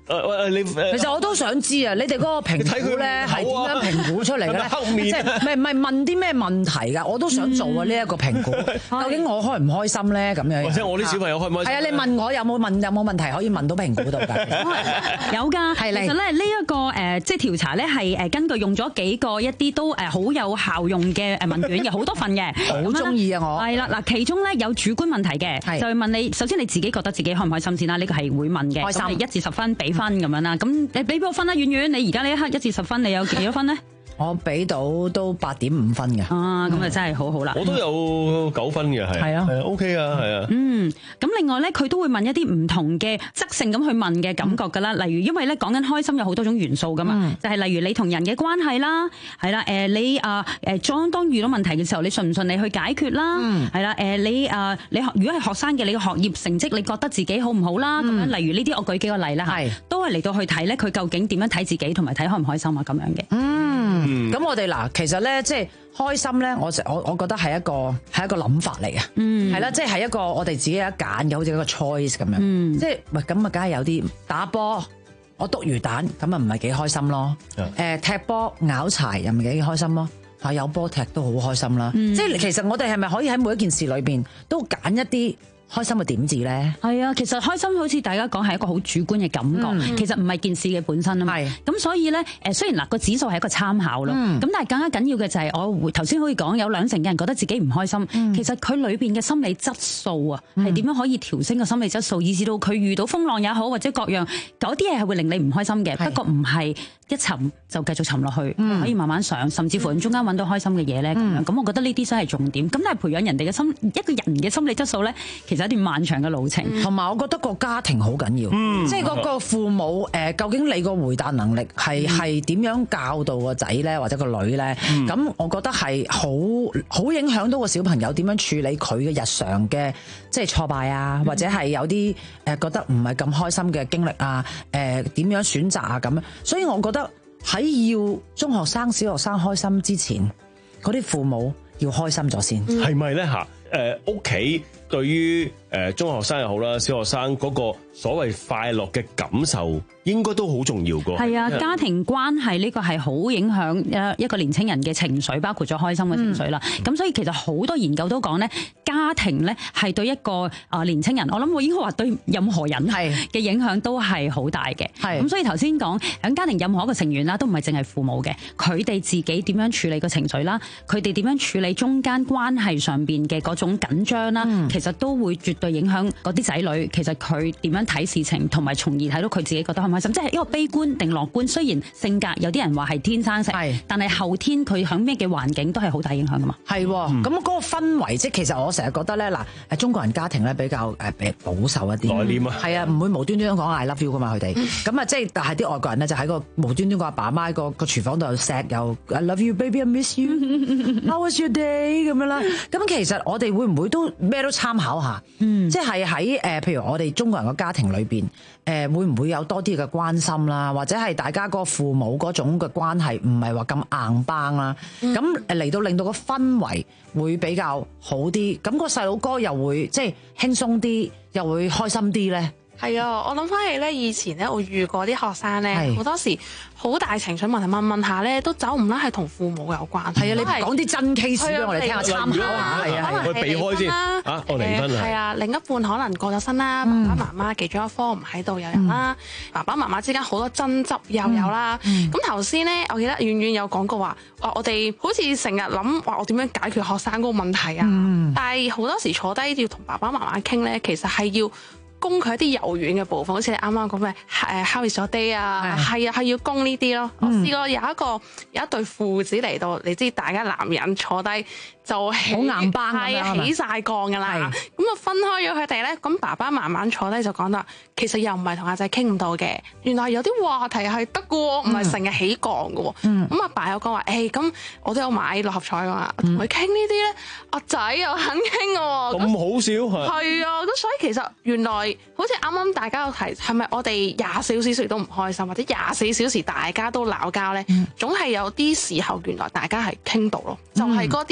誒喂你其實我都想知啊，你哋嗰個評估咧係點樣評估出嚟嘅咧？ 黑面即係唔係唔係問啲咩問題㗎？我都想做啊呢一個評估，究竟我開唔開心咧？咁樣或者我啲小朋友開唔開心？ 係啊，你問我有冇問有冇問題可以問到評估到㗎？ 有㗎， 係其實咧呢一個誒即係調查咧係誒根據用咗幾個一啲都誒好有效用嘅誒問卷嘅，好多份嘅， 好中意啊我。 係啦嗱，其中咧有主觀問題嘅，就係問你首先你自己覺得自己開唔開心先啦，呢個係會問嘅， 開心一至十分俾分咁樣啦，咁你俾個分啦，遠遠，你而家呢一刻一至十分，你有幾多分咧？ 我俾到都八點五分嘅。 啊，咁啊真係好好啦。 我都有九分嘅，係係啊， 係 OK 啊，係啊。 嗯，咁另外咧，佢都會問一啲唔同嘅質性咁去問嘅感覺㗎啦。例如，因為咧講緊開心有好多種元素㗎嘛，就係例如你同人嘅關係啦，係啦，誒你啊誒當當遇到問題嘅時候，你順唔順利去解決啦，係啦，誒你啊你學如果係學生嘅，你嘅學業成績你覺得自己好唔好啦？咁樣例如呢啲，我舉幾個例啦嚇，都係嚟到去睇咧，佢究竟點樣睇自己，同埋睇開唔開心啊咁樣嘅。 嗯。咁我哋嗱，其實咧，即係開心咧，我我我覺得係一個係一個諗法嚟嘅， 嗯， 係啦，即係係一個我哋自己一揀嘅，好似一個 choice 咁樣，嗯，即係喂咁啊，梗係有啲打波，我篤魚蛋咁啊，唔係幾開心咯，誒踢波拗柴又唔係幾開心咯，嚇有波踢都好開心啦，即係其實我哋係咪可以喺每一件事裏邊都揀一啲開心嘅點字咧？ 係啊，其實開心好似大家講係一個好主觀嘅感覺，嗯、其實唔係件事嘅本身啊嘛。咁所以咧，誒雖然嗱個指數係一個參考咯，咁、嗯、但係更加緊要嘅就係我頭先可以講有兩成嘅人覺得自己唔開心，嗯、其實佢裏邊嘅心理質素啊，係點樣可以調升個心理質素，以至到佢遇到風浪也好或者各樣嗰啲嘢係會令你唔開心嘅，不過唔係一沉就繼續沉落去，嗯、可以慢慢上，甚至乎中間揾到開心嘅嘢咧咁樣。咁、嗯、我覺得呢啲真係重點。咁但係培養人哋嘅心一個人嘅心理質素咧，其實有一段漫長嘅路程， 同埋、嗯、我覺得個家庭好緊要，嗯、即係嗰個父母誒、呃，究竟你個回答能力係係點樣教導個仔咧，或者個女咧？咁、嗯、我覺得係好好影響到個小朋友點樣處理佢嘅日常嘅即係挫敗啊，嗯、或者係有啲誒覺得唔係咁開心嘅經歷啊，誒、呃、點樣選擇啊咁樣。所以我覺得喺要中學生、小學生開心之前，嗰啲父母要開心咗先， 係咪咧嚇？誒屋企對於誒、呃、中學生又好啦，小學生嗰個所謂快樂嘅感受，應該都好重要㗎。 係啊，家庭關係呢個係好影響一個年青人嘅情緒，包括咗開心嘅情緒啦。咁、嗯、所以其實好多研究都講咧，家庭咧係對一個啊年青人，我諗我應該話對任何人嘅影響都係好大嘅。咁所以頭先講喺家庭任何一個成員啦，都唔係淨係父母嘅，佢哋自己點樣處理個情緒啦，佢哋點樣處理中間關係上邊嘅嗰種緊張啦，嗯、其實都會絕對影響嗰啲仔女。其實佢點樣睇事情，同埋從而睇到佢自己覺得開唔開心，即係一個悲觀定樂觀。雖然性格有啲人話係天生性，但係後天佢響咩嘅環境都係好大影響噶嘛。係咁嗰個氛圍，即係其實我成日覺得咧，嗱，誒中國人家庭咧比較誒誒保守一啲，內斂啊，係啊，唔會無端端講 I love you 噶嘛，佢哋咁啊，即係但係啲外國人咧就喺個無端端個阿爸阿媽個個廚房度又錫又 I love you baby I miss you how was your day 咁樣啦。咁其實我哋會唔會都咩都參考下？嗯，即係喺誒譬如我哋中國人個家庭裏邊，誒、呃、會唔會有多啲嘅關心啦，或者係大家個父母嗰種嘅關係唔係話咁硬邦啦，咁誒嚟到令到個氛圍會比較好啲，咁、個細佬哥又會即係輕鬆啲，又會開心啲咧。 係啊，我諗翻起咧，以前咧，我遇過啲學生咧，好多時好大情緒問題問問下咧，都走唔甩係同父母有關。係啊，你講啲真 case 俾我哋聽下，參考下。係啊， 可能避開先啊，我離婚啊。係啊，另一半可能過咗身啦，爸爸媽媽其中一方唔喺度有人啦，爸爸媽媽之間好多爭執又有啦。咁頭先咧，我記得遠遠有講過話，話我哋好似成日諗話我點樣解決學生嗰個問題啊。但係好多時坐低要同爸爸媽媽傾咧，其實係要供佢一啲柔軟嘅部分，好似你啱啱講咩誒 How is your day 啊，係啊，係要供呢啲咯。嗯、我試過有一個有一對父子嚟到，你知大家男人坐低就好硬邦咁樣，係起晒槓㗎啦。咁啊分開咗佢哋咧，咁爸爸慢慢坐低就講啦，其實又唔係同阿仔傾唔到嘅，原來有啲話題係得嘅喎，唔係成日起槓嘅喎。咁阿爸有講話，誒咁我都有買六合彩㗎嘛，同佢傾呢啲咧，阿仔又肯傾嘅喎。咁好少係。係啊，咁所以其實原來。好似啱啱大家有提，係咪我哋廿四小時都唔開心，或者廿四小時大家都鬧交咧？嗯、總係有啲時候原來大家係傾到咯，嗯、就係嗰啲時候我哋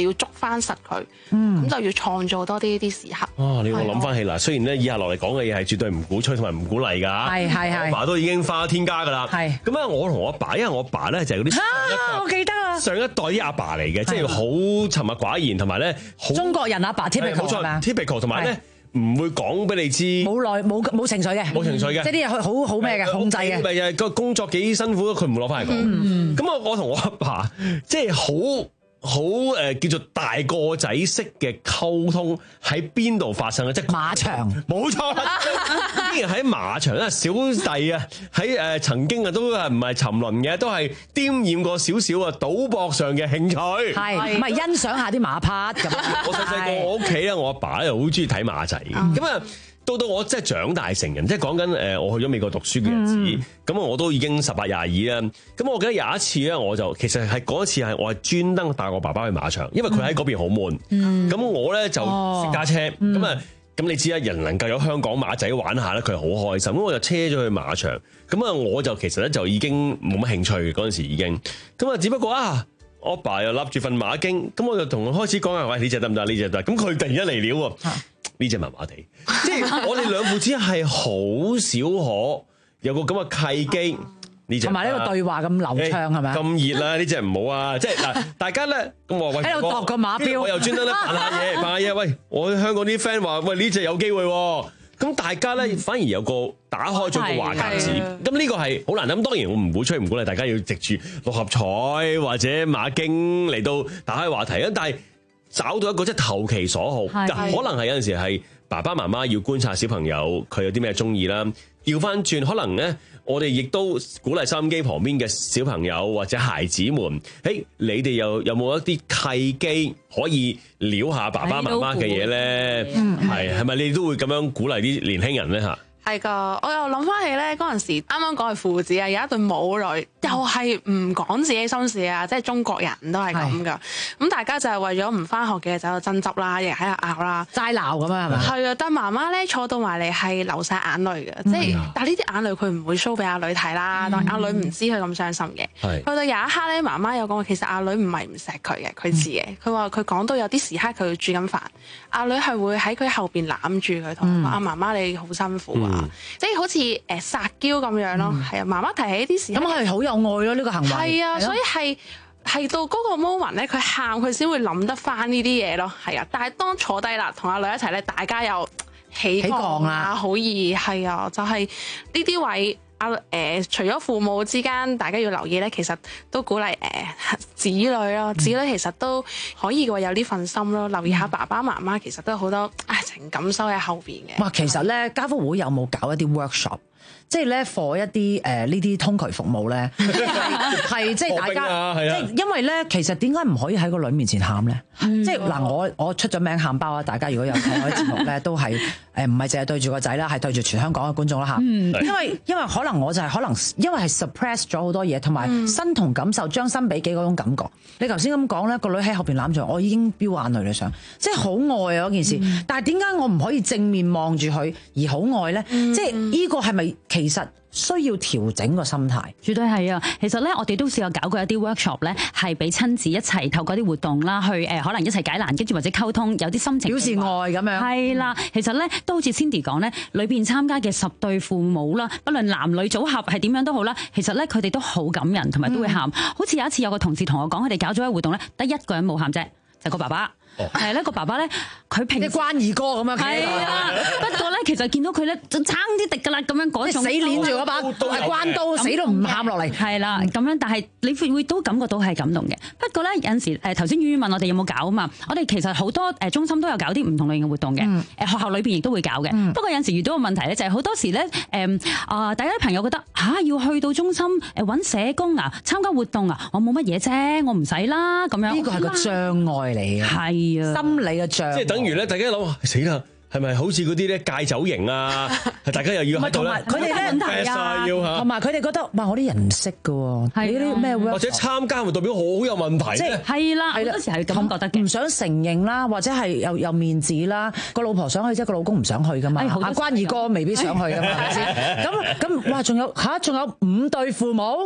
哋要捉翻實佢，咁、 嗯、 就要創造多啲呢啲時刻。 啊！你我諗翻起嗱，雖然咧以下落嚟講嘅嘢係絕對唔鼓吹同埋唔鼓勵㗎， 係係係我爸都已經花天家㗎啦。係咁啊！我同我爸，因為我爸咧就係嗰啲啊，我記得啊， 上一代啲阿爸嚟嘅，即係好沉默寡言，同埋咧中國人阿爸 typical 冇錯 typical 同埋咧。唔會講俾你知， 冇內冇冇情緒嘅， 冇情緒嘅， 即係啲嘢好好咩嘅控制嘅， 咪係個工作幾辛苦，佢唔會攞翻嚟講。咁啊，我同我阿爸即係好好誒叫做大個仔式嘅溝通喺邊度發生嘅？即係馬場， 冇錯啦，竟然喺馬場啊！小弟啊，喺誒曾經啊都係唔係沉淪嘅，都係沾染過少少啊賭博上嘅興趣， 係唔係欣賞下啲馬匹咁？ 我細細個我屋企咧，我阿爸咧好中意睇馬仔嘅，咁啊。到到我即係長大成人，即係講緊誒，我去咗美國讀書嘅日子，咁、嗯、我都已經十八廿二啦。咁我記得有一次咧，我就其實係嗰一次係我係專登帶我爸爸去馬場，因為佢喺嗰邊好悶。咁、嗯、我咧就識揸車，咁啊咁你知啦，人能夠有香港馬仔玩下咧，佢好開心。咁我就車咗去馬場，咁啊我就其實咧就已經冇乜興趣嗰陣時已經。咁啊只不過啊，我爸，爸又立住份馬經，咁我就同佢開始講下，喂，呢隻得唔得？呢隻得。咁佢突然間嚟了喎。呢隻麻麻地，即係我哋兩父子係好少可有個咁嘅契機。呢隻同埋呢個對話咁流暢係咪？ 咁熱啦，呢隻唔好啊！即係嗱，大家咧咁我喂， 喺度度個馬標， 我又專登咧扮下嘢，扮下嘢。喂，我香港啲 friend 話喂呢隻有機會，咁大家咧反而有個打開咗個話匣子。咁呢個係好難。咁當然我唔鼓吹唔鼓勵大家要藉住六合彩或者馬經嚟到打開話題啊，但係。找到一個即係投其所好，可能係有陣時係爸爸媽媽要觀察小朋友佢有啲咩中意啦。調翻轉，可能咧我哋亦都鼓勵收音機旁邊嘅小朋友或者孩子們，誒，你哋又有冇一啲契機可以撩下爸爸媽媽嘅嘢咧？係係咪你都會咁樣鼓勵啲年輕人咧嚇？ 係噶，我又諗翻起咧嗰陣時，啱啱講係父子啊，有一對母女，又係唔講自己心事啊，即係中國人都係咁噶。咁大家就係為咗唔翻學嘅就喺度爭執啦，亦喺度拗啦， 齋鬧咁樣係咪？係啊，但媽媽咧坐到埋嚟係流晒眼淚嘅，即係、嗯、但係呢啲眼淚佢唔會 show 俾阿女睇啦，但阿女唔知佢咁傷心嘅。去到有一刻咧，媽媽有講話，其實阿女唔係唔錫佢嘅，佢知嘅。佢話佢講到有啲時刻佢煮緊飯，阿女係會喺佢後邊攬住佢，同佢講阿媽媽你好辛苦啊。嗯、即係好似誒撒嬌咁樣咯，係啊、嗯，媽媽提起啲事，咁係好有愛咯呢個行為，係啊，所以係係到嗰個 moment 咧，佢喊佢先會諗得翻呢啲嘢咯，係啊，但係當坐低啦，同阿女一齊咧，大家又起降啊，好易係啊，就係呢啲位。啊誒，除咗父母之間，大家要留意咧，其實都鼓勵誒、呃、子女咯，子女其實都可以嘅話有呢份心咯，留意下爸爸媽媽，其實都有好多啊情感收喺後邊嘅。 哇，其實咧家福會有冇搞一啲 workshop？即係咧 for 一啲誒呢啲通渠服務咧，係即係大家，啊、即係因為咧，其實點解唔可以喺個女面前喊咧？嗯、即係嗱，我我出咗名喊包啊！大家如果有睇我啲節目咧，都係誒唔係淨係對住個仔啦，係對住全香港嘅觀眾啦嚇。嗯、因為因為可能我就係、是、可能因為係 suppress 咗好多嘢，同埋身同感受將心比己嗰種感覺。你頭先咁講咧，個女喺後邊攬住我，已經飆眼淚啦上，即係好愛啊嗰件事。嗯、但係點解我唔可以正面望住佢而好愛咧？嗯、即係呢個係咪其實需要調整個心態？ 絕對係啊！其實咧，我哋都試過搞過一啲 workshop 咧，係俾親子一齊透過啲活動啦，去誒可能一齊解難，跟住或者溝通，有啲心情表示愛咁樣。係啦，其實咧都好似 Cindy 講咧，裏邊參加嘅十對父母啦，不論男女組合係點樣都好啦，其實咧佢哋都好感人，同埋都會喊。嗯、好似有一次有個同事同我講，佢哋搞咗個活動咧，得一個人冇喊啫，就係個爸爸。係咧，個爸爸咧，佢平時關二哥咁樣， 係啊。不過咧，其實見到佢咧就爭啲滴噶啦，咁樣嗰種死捏住嗰把係關刀，死都唔喊落嚟。 係啦，咁樣，但係你會會都感覺到係感動嘅。不過咧，有陣時誒頭先婉婉問我哋有冇搞啊嘛？我哋其實好多誒中心都有搞啲唔同類型嘅活動嘅。誒、嗯、學校裏邊亦都會搞嘅。嗯、不過有陣時遇到個問題咧，就係好多時咧誒啊，大家啲朋友覺得吓、啊、要去到中心誒揾社工啊，參加活動啊，我冇乜嘢啫，我唔使啦咁樣。 呢個係個障礙嚟嘅。係。心理嘅障礙， 即係等於咧，大家諗死啦，係咪好似嗰啲咧戒酒營啊？係大家又要喺度咧， 佢哋咧同埋佢哋覺得，哇！我啲人唔識㗎喎，你啲咩或者參加咪代表好有問題？ 即係係啦，好多時係咁覺得嘅， 唔想承認啦，或者係有有面子啦，個老婆想去，即係個老公唔想去㗎嘛。阿關二哥未必想去㗎嘛，係咪先？咁咁哇，仲有嚇，仲有五對父母。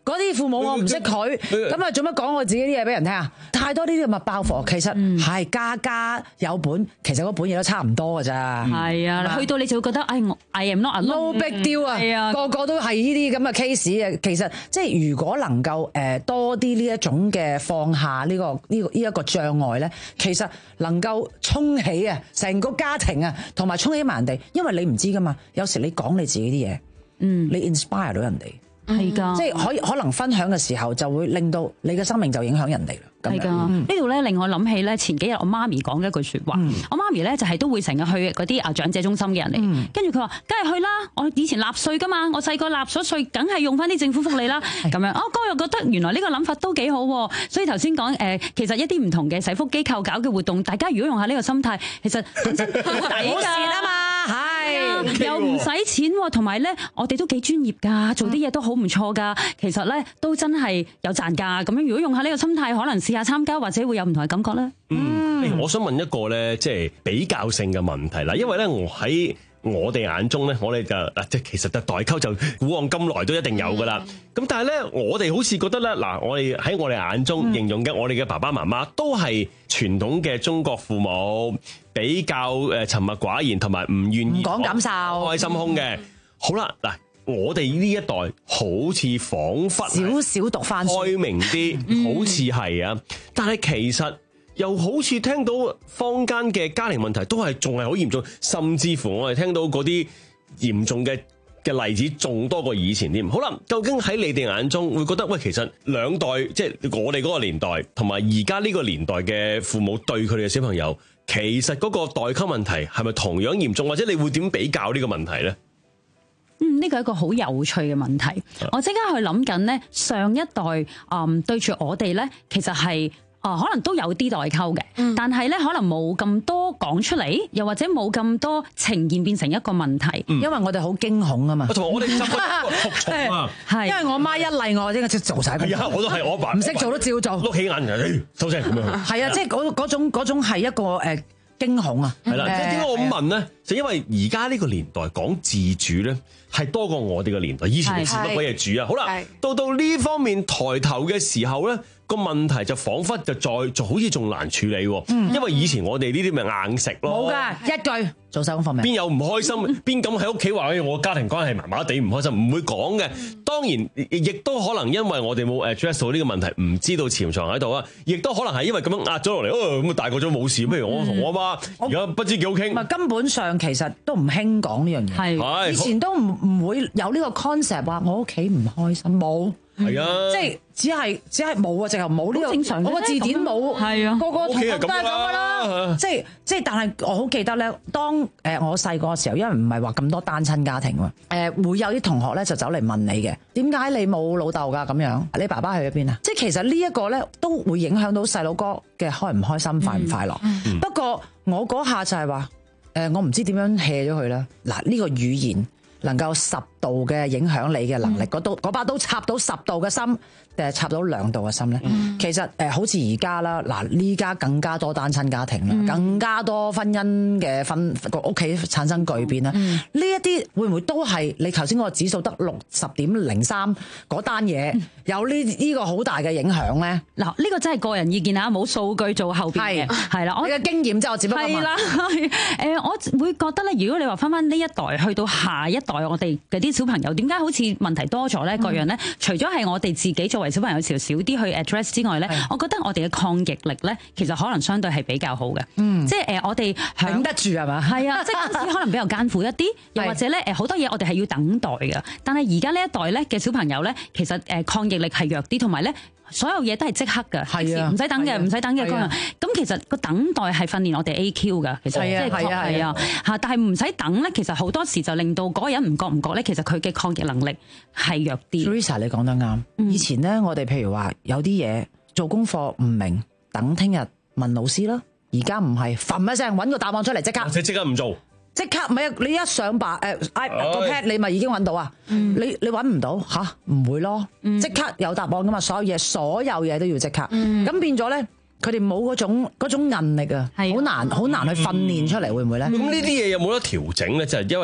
嗰啲父母我唔識佢，咁啊做乜講我自己啲嘢俾人聽啊？太多呢啲咁嘅包袱，其實係家家有本，其實嗰本嘢都差唔多㗎咋。 係啊，去到你就會覺得，哎，我 I am not alone， no big deal 啊，係啊，個個都係呢啲咁嘅 case 啊。其實即係如果能夠誒多啲呢一種嘅放下呢個呢個呢一個障礙咧，其實能夠衝起啊成個家庭啊，同埋衝起埋人哋，因為你唔知㗎嘛，有時你講你自己啲嘢，嗯，你 inspire 到人哋。 係㗎， 即係可以可能分享嘅時候，就會令到你嘅生命就影響人哋啦。 係㗎，呢度咧令我諗起咧前幾日我媽咪講嘅一句説話。嗯、我媽咪咧就係都會成日去嗰啲啊長者中心嘅人嚟，跟住佢話：梗係去啦！我以前納稅㗎嘛，我細個納咗稅，梗係用翻啲政府福利啦。咁樣，哦，哥又覺得原來呢個諗法都幾好喎。所以頭先講誒，其實一啲唔同嘅社福機構搞嘅活動，大家如果用下呢個心態，其實真係好抵㗎啊嘛，係又唔使錢喎，同埋咧我哋都幾專業㗎，做啲嘢都好唔錯㗎。其實咧都真係有賺㗎。咁樣如果用下呢個心態，可能試下參加，或者會有唔同嘅感覺咧。 嗯，欸、我想問一個咧，即係比較性嘅問題啦，因為咧我喺我哋眼中咧，我哋就嗱，即係其實就代溝就古往今來都一定有噶啦。咁、嗯、但係咧，我哋好似覺得咧，嗱，我哋喺我哋眼中形容嘅我哋嘅爸爸媽媽都係傳統嘅中國父母，比較誒沉默寡言，同埋唔願意講感受、 開心胸嘅。好啦，嗱。我哋呢一代好似彷彿少少讀翻開明啲，好似係啊，但係其實又好似聽到坊間嘅家庭問題都係仲係好嚴重，甚至乎我哋聽到嗰啲嚴重嘅嘅例子仲多過以前添。好啦，究竟喺你哋眼中會覺得喂，其實兩代即係我哋嗰個年代同埋而家呢個年代嘅父母對佢哋嘅小朋友，其實嗰個代溝問題係咪同樣嚴重，或者你會點比較呢個問題呢？ 嗯，呢個係一個好有趣嘅問題。我即刻去諗緊呢，上一代嗯對住我哋咧，其實係啊、呃、可能都有啲代溝嘅，嗯、但係咧可能冇咁多講出嚟，又或者冇咁多呈現變成一個問題， 嗯、因為我哋好驚恐啊嘛。 同埋我哋執服從啊， 係因為我媽一例我，即係做晒。 係啊，我都係我爸， 唔識做都照做， 碌起眼就收聲咁樣。 係啊，即係嗰嗰種嗰種係一個誒。呃驚恐啊！ 係啦，即係點解我咁問咧？就因為而家呢個年代講自主咧，係多過我哋嘅年代。以前你自乜鬼嘢主啊？好啦，到到呢方面抬頭嘅時候咧，個問題就彷彿就再就好似仲難處理喎。嗯、因為以前我哋呢啲咪硬食咯。冇㗎， 一句做手工方面。 邊有唔開心？邊敢喺屋企話我家庭關係麻麻地唔開心？唔會講嘅。當然，亦都可能因為我哋冇 address 到呢個問題，唔知道潛藏喺度啊。亦都可能係因為咁樣壓咗落嚟，哦咁大個咗冇事。譬如我同我媽而家不知幾好傾。 根本上其實都唔興講呢樣嘢。係以前都唔唔會有呢個 concept 話我屋企唔開心冇。係啊，即係只係只係冇啊，直頭冇呢個正常。我個字典冇，係啊，個個同學都係咁噶啦。即係即係，但係我好記得咧，當誒我細個嘅時候，因為唔係話咁多單親家庭啊，誒會有啲同學咧就走嚟問你嘅，點解你冇老豆噶咁樣？你爸爸去咗邊啊？即係其實呢一個咧都會影響到細佬哥嘅開唔開心、快唔快樂。嗯、不過我嗰下就係話，誒我唔知點樣 hea 咗佢啦。嗱呢個語言。能夠十度嘅影響你嘅能力，嗰刀嗰把刀插到十度嘅心，定係插到兩度嘅心咧？嗯、其實誒、呃，好似而家啦，嗱呢家更加多單親家庭啦，嗯、更加多婚姻嘅分個屋企產生巨變啦。呢一啲會唔會都係你頭先嗰個指數得六十點零三嗰單嘢有呢呢個好大嘅影響咧？ 嗱，呢個真係個人意見啊，冇數據做後邊嘅，係啦，我嘅經驗即係我只不過係啦。誒、呃，我會覺得咧，如果你話翻翻呢一代去到下一代。我哋嗰啲小朋友點解好似問題多咗咧？各樣咧，除咗係我哋自己作為小朋友時少啲去 address 之外咧，我覺得我哋嘅抗逆力咧，其實可能相對係比較好嘅。嗯，即係誒，我哋頂得住係嘛？係啊，即係嗰陣時可能比較艱苦一啲，又或者咧誒，好多嘢我哋係要等待嘅。但係而家呢一代咧嘅小朋友咧，其實誒抗逆力係弱啲，同埋咧。所有嘢都係即刻嘅，係啊，唔使等嘅，唔使等嘅嗰樣。咁其實個等待係訓練我哋 A Q 㗎，其實即係係啊嚇。但係唔使等咧，其實好多時就令到嗰個人唔覺唔覺咧，其實佢嘅抗逆能力係弱啲。 Teresa 你講得啱。以前咧，我哋譬如話有啲嘢做功課唔明，等聽日問老師啦。而家唔係，揈一聲揾個答案出嚟即刻， 即即刻唔做。 即刻唔係你一上白誒 iPad 個 pad 你咪已經揾到啊！嗯、你你揾唔到吓？唔會咯，即、嗯、刻有答案噶嘛！所有嘢所有嘢都要即刻，咁、嗯、變咗咧，佢哋冇嗰種嗰種韌力啊，好難好難去訓練出嚟，會唔會咧？ 咁呢啲嘢有冇得調整咧？就係、是、因為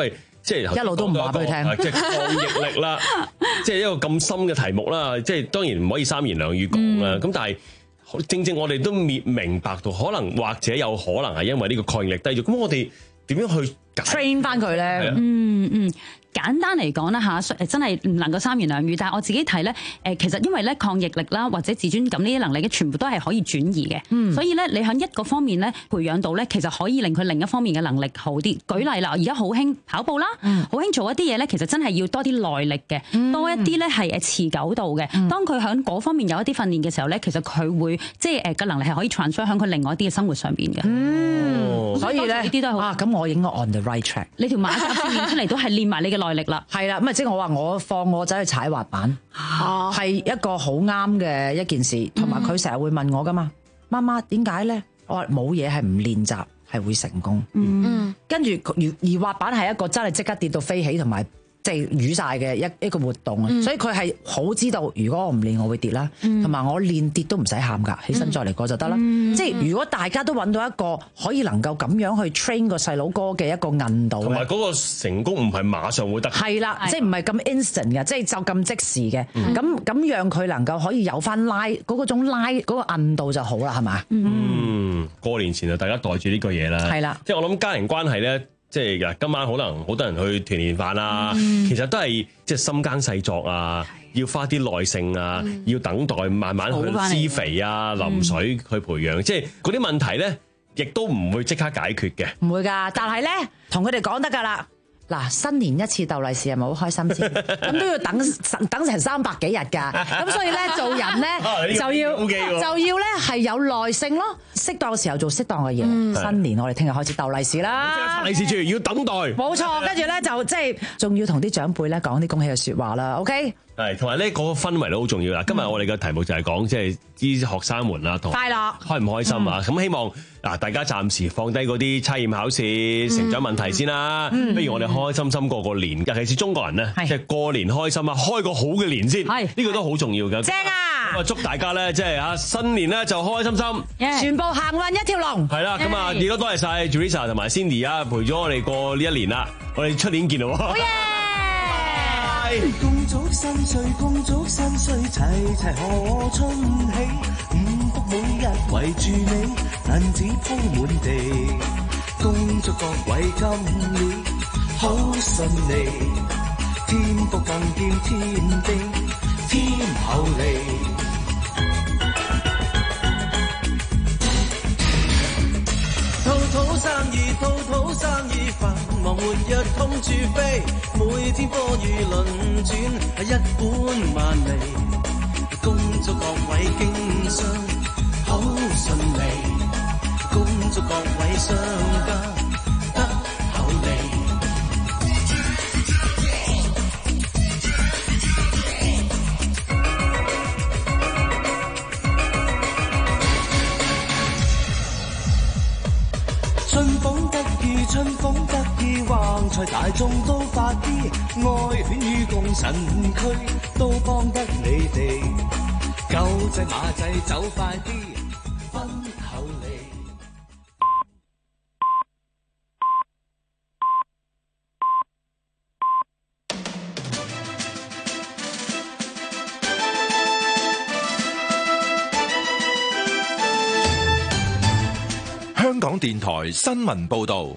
即係一路都唔話俾佢聽， 即係抗疫力啦，即係一個咁深嘅題目啦。即係當然唔可以三言兩語講啦。咁、嗯、但係正正我哋都明明白到，可能或者有可能係因為呢個抗疫力低咗。咁我哋點樣去 train 翻佢咧？ 嗯嗯。簡單嚟講啦嚇，誒真係唔能夠三言兩語。但係我自己睇咧，誒其實因為咧抗逆力啦，或者自尊感呢啲能力嘅，全部都係可以轉移嘅。嗯、所以咧，你喺一個方面咧培養到咧，其實可以令佢另一方面嘅能力好啲。舉例啦，而家好興跑步啦，好興、嗯、做一啲嘢咧，其實真係要多啲耐力嘅，嗯、多一啲咧係誒持久度嘅。嗯、當佢喺嗰方面有一啲訓練嘅時候咧，其實佢會即係誒個能力係可以 transfer 喺佢另外一啲嘅生活上邊嘅。嗯，所以咧呢啲都係好啊。咁我應該 on the right track。你條馬甲線練出嚟都係練埋你嘅耐力啦。 係啦。咁啊，即係我話我放我仔去踩滑板，係一個好啱嘅一件事，同埋佢成日會問我噶嘛，媽媽點解咧？我話冇嘢係唔練習係會成功，嗯，跟住而而滑板係一個真係即刻跌到飛起同埋即係瘀晒嘅一一個活動啊，嗯、所以佢係好知道，如果我唔練我會跌啦，同埋、嗯、我練跌都唔使喊噶，起身再嚟過就得啦。嗯、即係如果大家都揾到一個可以能夠咁樣去 train 個細佬哥嘅一個韌度， 同埋嗰個成功唔係馬上會得， 係啦，即係唔係咁 instant 嘅，即係就咁即時嘅。咁咁、嗯、讓佢能夠可以有翻拉嗰嗰種拉嗰、嗰個韌度就好啦，係嘛？ 嗯，過年前就大家袋住呢個嘢啦，係啦，即係我諗家庭關係咧。即係今晚可能好多人去團年飯啊，嗯、其實都係即係心耕細作啊，要花啲耐性啊，嗯、要等待慢慢去施肥啊、淋水去培養，嗯、即係嗰啲問題咧，亦都唔會即刻解決嘅。 唔會㗎，但係咧，同佢哋講得㗎啦。嗱，新年一次逗利是係咪好開心先？咁都要等等成三百幾日㗎，咁所以咧做人咧就要就要咧係有耐性咯，適當嘅時候做適當嘅嘢。嗯、新年我哋聽日開始逗利是啦， 利是住要等待。 冇錯，跟住咧就即係仲要同啲長輩咧講啲恭喜嘅説話啦。OK。 係，同埋咧嗰個氛圍都好重要啦。今日我哋嘅題目就係講即係啲學生們啦，同快樂開唔開心啊？咁、嗯、希望嗱大家暫時放低嗰啲測驗考試、成長問題先啦。嗯、不如我哋開開心心過個年，尤其是中國人咧，即係是過年開心啊，開個好嘅年先。係呢是個都好重要嘅。 正啊！ 咁啊，祝大家咧即係啊新年咧就開開心心， Yeah. 全部行運一條龍。係啦，咁啊，亦都多謝晒 Teresa 同埋 Cindy 啊，陪咗我哋過呢一年啦。我哋出年見咯。好嘢！ 共祝新歲，共祝新歲，齊齊賀春喜，五福每日圍住你，銀紙鋪滿地，恭祝各位今年好順利，天福更見天地，天厚利。套套生意，套套生意，繁忙活躍通處飛，每天貨如輪轉，一本萬利。恭祝各位經商好順利，恭祝各位商家得厚利。春風得意，春風得意，橫財大眾都發啲，愛犬與共神區都幫得你哋，狗仔馬仔走快啲，分厚利。 香港電台新聞報道，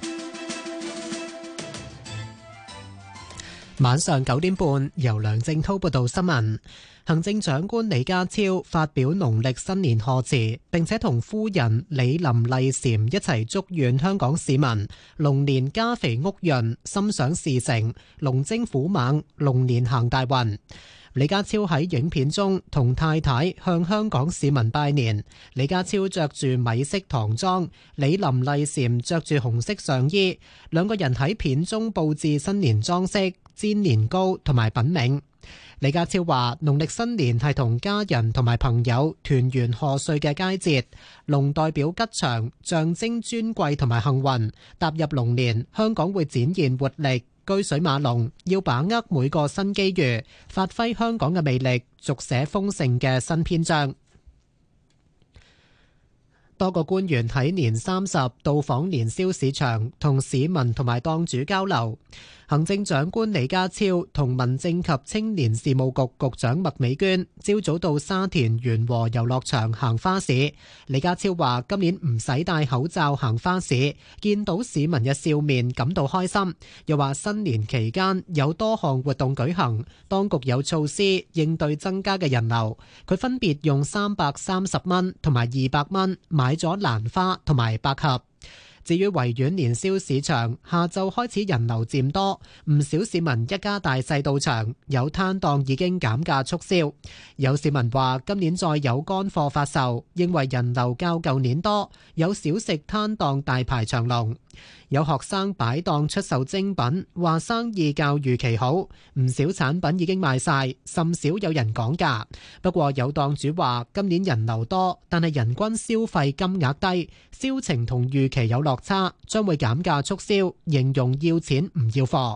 晚上九點半由梁正滔報道新聞。行政長官李家超發表農曆新年賀詞，並且同夫人李林麗嬋一齊祝願香港市民龍年家肥屋潤、心想事成、龍精虎猛、龍年行大運。李家超喺影片中同太太向香港市民拜年。李家超着住米色唐裝，李林麗嬋着住紅色上衣，兩個人喺片中佈置新年裝飾、煎年糕同埋品茗。李家超話：農曆新年係同家人同埋朋友團圓賀歲嘅佳節，龍代表吉祥，象徵尊貴同埋幸運。踏入龍年，香港會展現活力。居水馬龍，要把握每個新機遇，發揮香港嘅魅力，續寫豐盛嘅新篇章。多個官員喺年三十到訪年宵市場，同市民同埋檔主交流。 行政長官李家超同民政及青年事務局局長麥美娟朝早到沙田源禾遊樂場行花市。李家超話：今年唔使戴口罩行花市，見到市民嘅笑面感到開心。又話新年期間有多項活動舉行，當局有措施應對增加嘅人流。佢分別用三百三十蚊同埋二百蚊買咗蘭花同埋百合。至於維園年宵市場，下晝開始人流漸多，唔少市民一家大細到場，有攤檔已經減價促銷。有市民話今年再有乾貨發售，認為人流較舊年多，有小食攤檔大排長龍。有學生擺檔出售精品，話生意較預期好，唔少產品已經賣晒，甚少有人講價。不過有檔主話今年人流多，但係人均消費金額低，銷情同預期有落差，將會減價促銷，形容要錢唔要貨。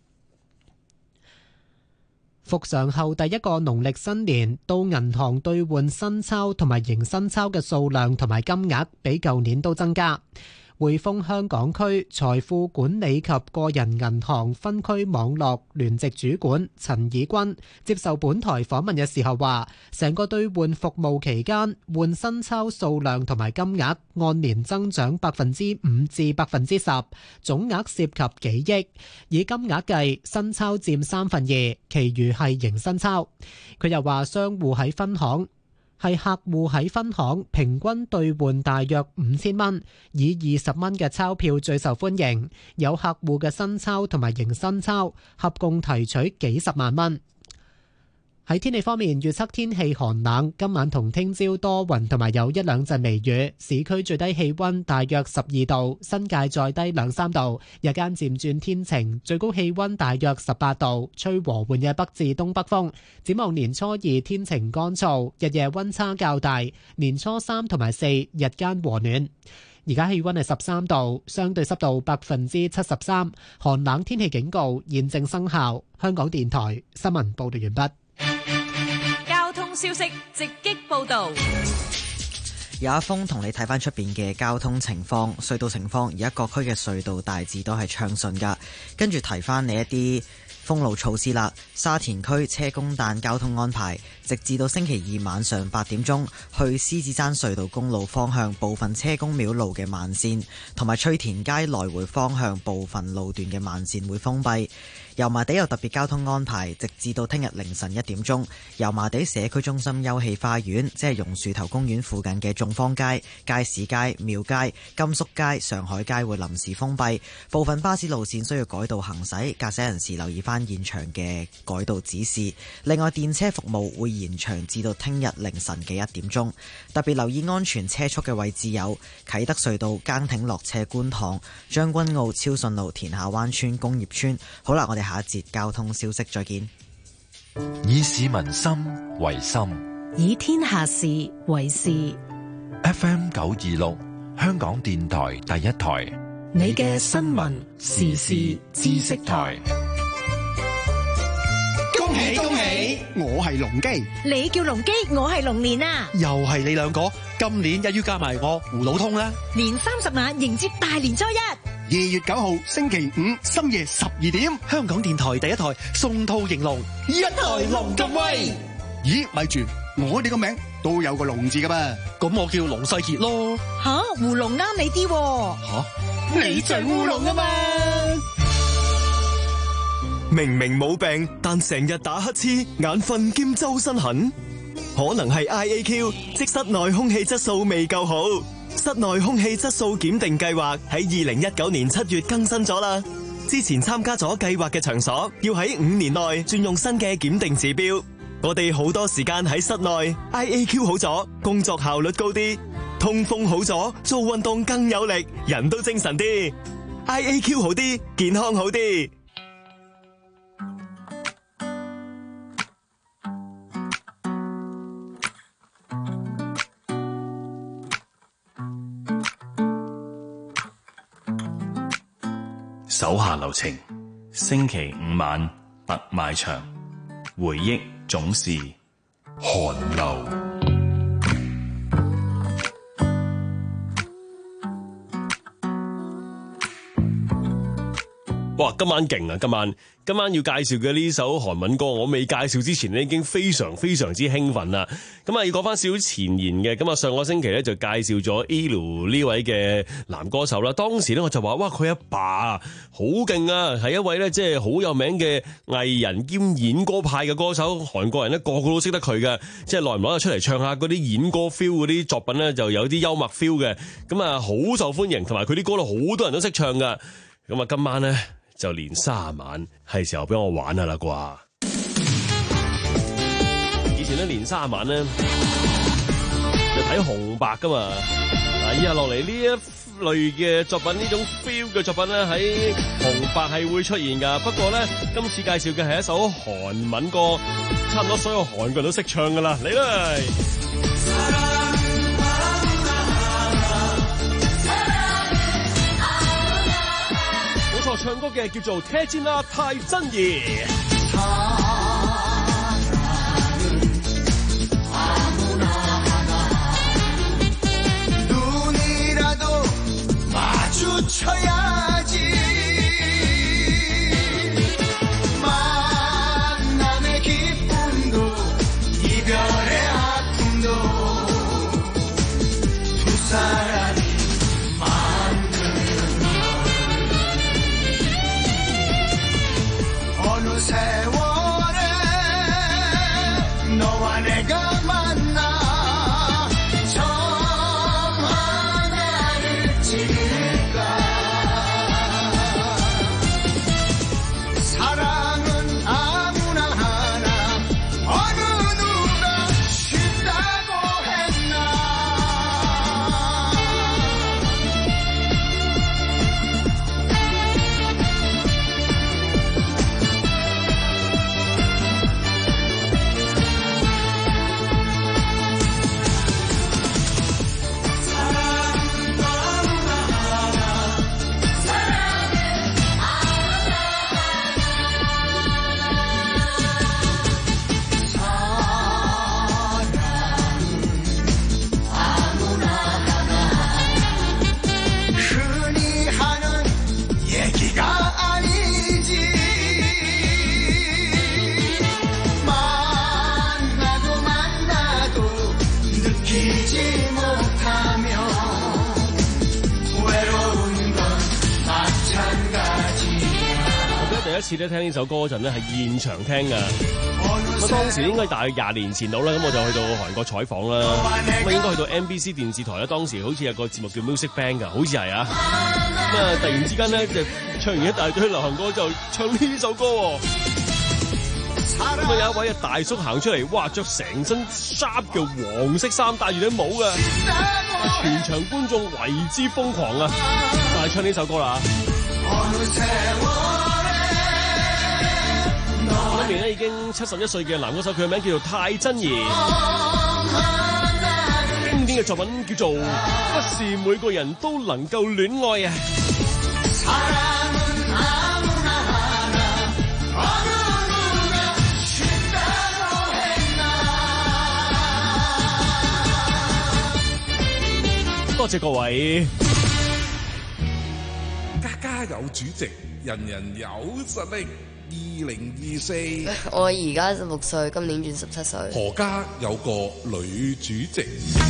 復常後第一個農曆新年，到銀行兌換新鈔同埋迎新鈔嘅數量同埋金額比舊年都增加。匯豐香港區財富管理及個人銀行分區網絡聯席主管陳以軍接受本台訪問嘅時候話，成個兌換服務期間換新鈔數量同埋金額按年增長百分之五至百分之十，總額涉及幾億，以金額計新鈔佔三分二，其餘係迎新鈔。佢又話商戶喺分行係客戶喺分行平均兌換大約五千蚊，以二十蚊嘅鈔票最受歡迎。有客戶嘅新鈔同埋迎新鈔合共提取幾十萬蚊。喺天氣方面，預測天氣寒冷，今晚同聽朝多雲同埋有一兩陣微雨。市區最低氣溫大約十二度，新界再低兩三度。日間漸轉天晴，最高氣溫大約十八度，吹和緩嘅北至東北風。展望年初二天晴乾燥，日夜溫差較大。年初三同埋四日間和暖。而家氣溫係十三度，相對濕度百分之七十三，寒冷天氣警告現正生效。香港電台新聞報道完畢。 交通消息直擊報道。 有一封同你睇翻出邊嘅交通情況、隧道情況，而家各區嘅隧道大致都係暢順噶。跟住提翻你一啲封路措施啦。沙田區車公誕交通安排，直至到星期二晚上八點鐘，去獅子山隧道公路方向部分車公廟路嘅慢線，同埋翠田街來回方向部分路段嘅慢線會封閉。油麻地有特別交通安排，直至到聽日凌晨一點鐘，油麻地社區中心休憩花園，即係榕樹頭公園附近嘅眾坊街、街市街、廟街、甘肅街、上海街會臨時封閉，部分巴士路線需要改道行駛，駕駛人士留意翻現場嘅改道指示。另外，電車服務會延長至到聽日凌晨嘅一點鐘。特別留意安全車速嘅位置有啟德隧道、崗挺落斜觀塘、將軍澳超順路、田下灣村、工業村。好啦，我哋下一節交通消息再見。 以市民心為心， 以天下事為事。 F M 九二六，香港電台第一台， 你嘅新聞時事知識台。 恭喜恭喜！我係龍基， 你叫龍基，我係龍年啊！ 又係你兩個，今年一於加埋我胡老通啦！ 年三十晚迎接大年初一。 二月九號星期五深夜十二點，香港電台第一台送兔迎龍，一台龍咁威。咦，咪住，我哋個名都有個龍字噶噃，咁我叫龍世傑咯。 吓，胡龍啱你啲。 吓，你就係烏龍啊嘛！ 明明冇病，但成日打乞嗤、眼瞓兼周身痕，可能係 I A Q， 即室內空氣質素未夠好。室內空氣質素檢定計劃喺二零一九年七月更新咗啦。之前參加咗計劃嘅場所，要喺五年內轉用新嘅檢定指標。我哋好多時間喺室內 ，I A Q 好咗，工作效率高啲；通風好咗，做運動更有力，人都精神啲。I A Q 好啲，健康好啲。 手下留情，星期五晚特賣場，回憶總是寒流。 哇！ 哇！今晚勁啊！今晚今晚要介紹嘅呢首韓文歌，我未介紹之前呢已經非常非常之興奮啦。咁啊，要講翻少少前言嘅。咁啊，上個星期咧就介紹咗 E L O 呢位嘅男歌手啦。當時咧我就話：哇，佢阿爸好勁啊，係一位咧即係好有名嘅藝人兼演歌派嘅歌手。韓國人咧個個都識得佢嘅，即係耐唔耐就出嚟唱下嗰啲演歌 feel 嗰啲作品咧，就有啲幽默 feel 嘅。咁啊，好受歡迎，同埋佢啲歌咧好多人都識唱噶。咁啊，今晚咧就連卅晚，係時候俾我玩下啦啩！以前咧連卅晚咧就睇紅白噶嘛，嗱，以下落嚟呢一類嘅作品，呢種 feel 嘅作品咧喺紅白係會出現噶。不過咧，今次介紹嘅係一首韓文歌，差唔多所有韓國人都識唱噶啦，嚟啦！唱歌嘅叫做태진아泰真兒。第一次咧聽呢首歌嗰陣咧係現場聽㗎，咁當時應該大約廿年前到啦，咁我就去到韓國採訪啦，咁啊應該去到 M B C 電視台啦，當時好似有個節目叫 Music Bank 㗎，好似係啊，咁啊突然之間咧就唱完一大堆流行歌就唱呢首歌喎，咁啊有一位大叔行出嚟，哇着成身 sharp 嘅黃色衫，戴住頂帽㗎，全場觀眾為之瘋狂啊，就係唱呢首歌啦。今年咧已經七十一歲嘅男歌手，佢嘅名叫做泰真兒，經典嘅作品叫做《不是每個人都能夠戀愛》啊！多謝各位。 家家有主席，人人有實力。二零二四， 我而家十六歲，今年轉十七歲。 何家有個女主席。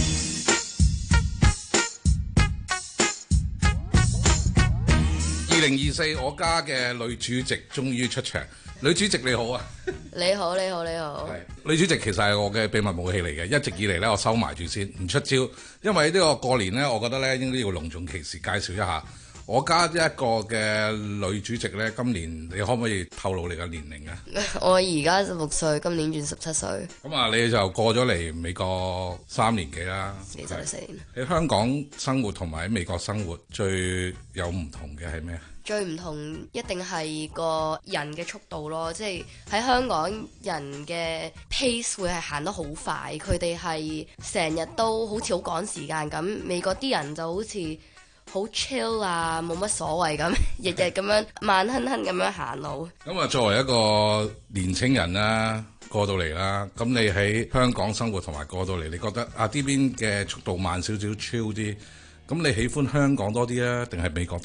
二零二四，我家嘅女主席終於出場。女主席你好啊！ 你好，你好，你好。 係女主席其實係我嘅秘密武器嚟嘅，一直以嚟咧我收埋住先，唔出招。因為呢個過年咧，我覺得咧應該要隆重其事介紹一下。我家一個嘅女主席呢，今年你可唔可以透露你嘅年齡啊？ 我而家十六歲，今年轉十七歲。 咁啊，你就過咗嚟美國三年幾啦？ 幾就四年。 喺香港生活同埋喺美國生活最有唔同嘅係咩啊？ 最唔同一定係個人嘅速度咯，即係喺香港人嘅 pace 會係行得好快，佢哋係成日都好似好趕時間咁。美國啲人就好似好 chill 啊，冇乜所謂咁，日日咁樣慢吞吞咁樣行路。 咁啊，作為一個年青人啦，過到嚟啦，咁你喺香港生活同埋過到嚟，你覺得啊呢邊嘅速度慢少少 chill 啲，咁你喜歡香港多啲啊，定係美國多啲咧？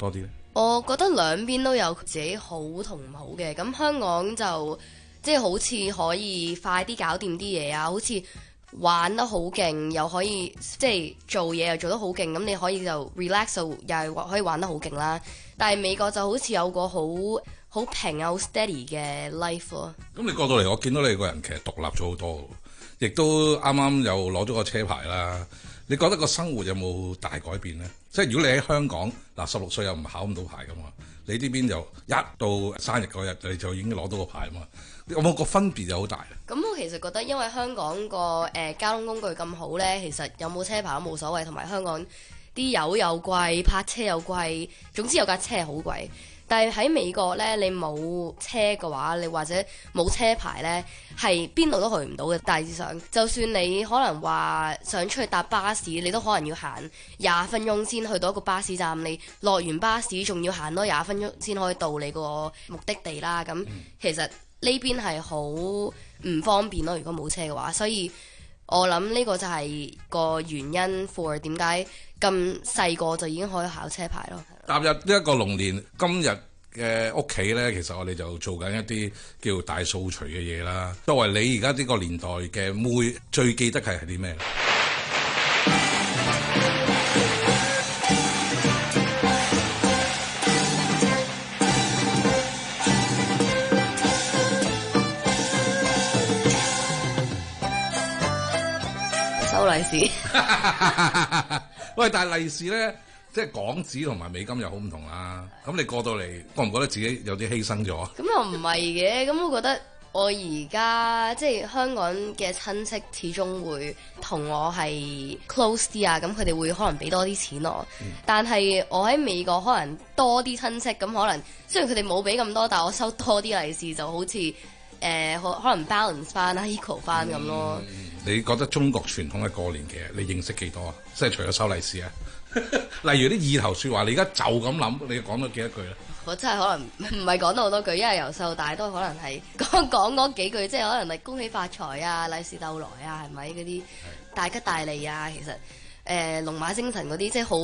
我覺得兩邊都有自己好同唔好嘅。咁香港就即係好似可以快啲搞掂啲嘢啊，好似玩得好勁，又可以即係做嘢又做得好勁，咁你可以就 relax 就又係可以玩得好勁啦。但係美國就好似有個好好平啊好 steady 嘅 life 咯。 咁你過到嚟，我見到你個人其實獨立咗好多，亦都啱啱又攞咗個車牌啦。你覺得個生活有冇大改變呢？即係如果你喺香港嗱，十六歲又唔考唔到牌噶嘛，你呢邊就一到生日嗰日你就已經攞到個牌嘛，有冇個分別就好大？ 咁我其實覺得，因為香港個誒、呃、交通工具咁好呢，其實有冇車牌都冇所謂，同埋香港啲油又貴，泊車又貴，總之有架車係好貴。但係喺美國呢，你冇車嘅話，你或者冇車牌呢，係邊度都去唔到嘅。大致上，就算你可能話想出去搭巴士，你都可能要行廿分鐘先去到一個巴士站。你落完巴士，仲要行多廿分鐘先可以到你個目的地啦。咁其實呢邊係好唔方便咯。如果冇車嘅話，所以我諗呢個就係個原因 for 點解咁細個就已經可以考車牌咯。 踏入呢一個龍年，今日嘅屋企呢，其實我哋就做緊一啲叫大掃除嘅嘢啦。作為你而家呢個年代嘅妹，最記得係係啲咩？ 收利是。 喂，但係利是呢？即係港紙同埋美金又好唔同啦，咁你過到嚟，覺唔覺得自己有啲犧牲咗？ 咁又唔係嘅，咁我覺得我而家即係香港嘅親戚始終會同我係 close 啲啊，咁佢哋會可能俾多啲錢我，嗯、但係我喺美國可能多啲親戚，咁可能雖然佢哋冇俾咁多，但係我收多啲利是就好似誒、呃、可能 balance 翻啦 equal 翻咁咯。 你覺得中國傳統嘅過年嘅你認識幾多啊？即係除咗收利是啊？例如啲意頭説話，你而家就咁諗，你講咗幾多句咧？ 我真係可能唔係講到好多句，因為由細到大都可能係講講嗰幾句，即係可能係恭喜發財啊、利是逗來啊，係咪嗰啲大吉大利啊？其實誒、呃、龍馬精神嗰啲，即係好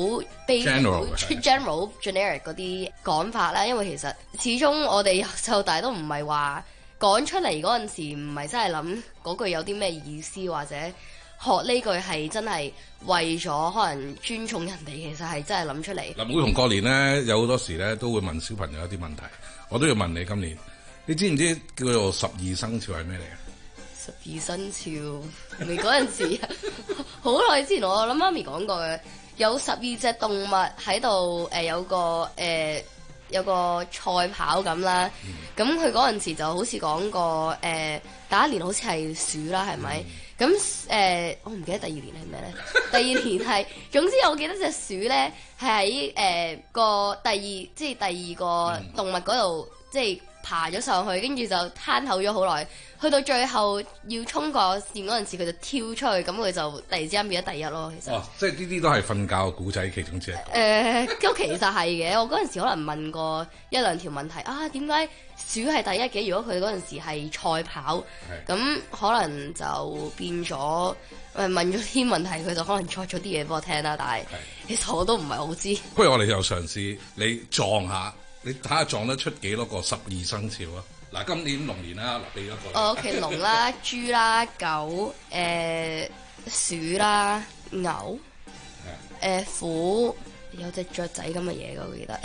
basic、general、generic 嗰啲講法啦。因為其實始終我哋由細到大都唔係話講出嚟嗰陣時，唔係真係諗嗰句有啲咩意思，或者學呢句係真係為咗可能尊重人哋，其實係真係諗出嚟。 嗱，每逢過年咧，有好多時咧都會問小朋友一啲問題，我都要問你今年，你知唔知叫做十二生肖係咩嚟嘅？ 十二生肖，你嗰陣時好耐之前我諗媽咪講過嘅，有十二隻動物喺度，誒有個誒、呃、有個賽跑咁啦。咁佢嗰陣時就好似講過，誒、呃、第一年好似係鼠啦，係咪？咁誒、呃，我唔記得第二年係咩咧？第二年係，總之我記得隻鼠咧係喺誒個第二，即係第二個動物嗰度，即係爬咗上去，跟住就攤後咗好耐。去到最後要衝過線嗰陣時，佢就跳出去，咁佢就突然之間變咗第一咯。其實哦，即係呢啲都係瞓覺古仔其中之一。誒、 呃，都其實係嘅。我嗰陣時可能問過一兩條問題啊，點解鼠係第一嘅？如果佢嗰陣時係賽跑，咁可能就變咗誒問咗啲問題，佢就可能作咗啲嘢俾我聽啦。但係其實我都唔係好知。 不如我哋又嘗試你撞下，你睇下撞得出幾多個十二生肖啊？嗱，今年龍年啦，俾一個。 我屋企龍啦、豬啦、狗、誒、呃、鼠啦、牛、誒、呃、虎，有隻雀仔咁嘅嘢嘅，我記得。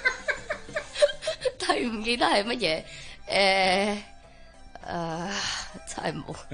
但係唔記得係乜嘢？誒、呃、誒、呃，真係冇。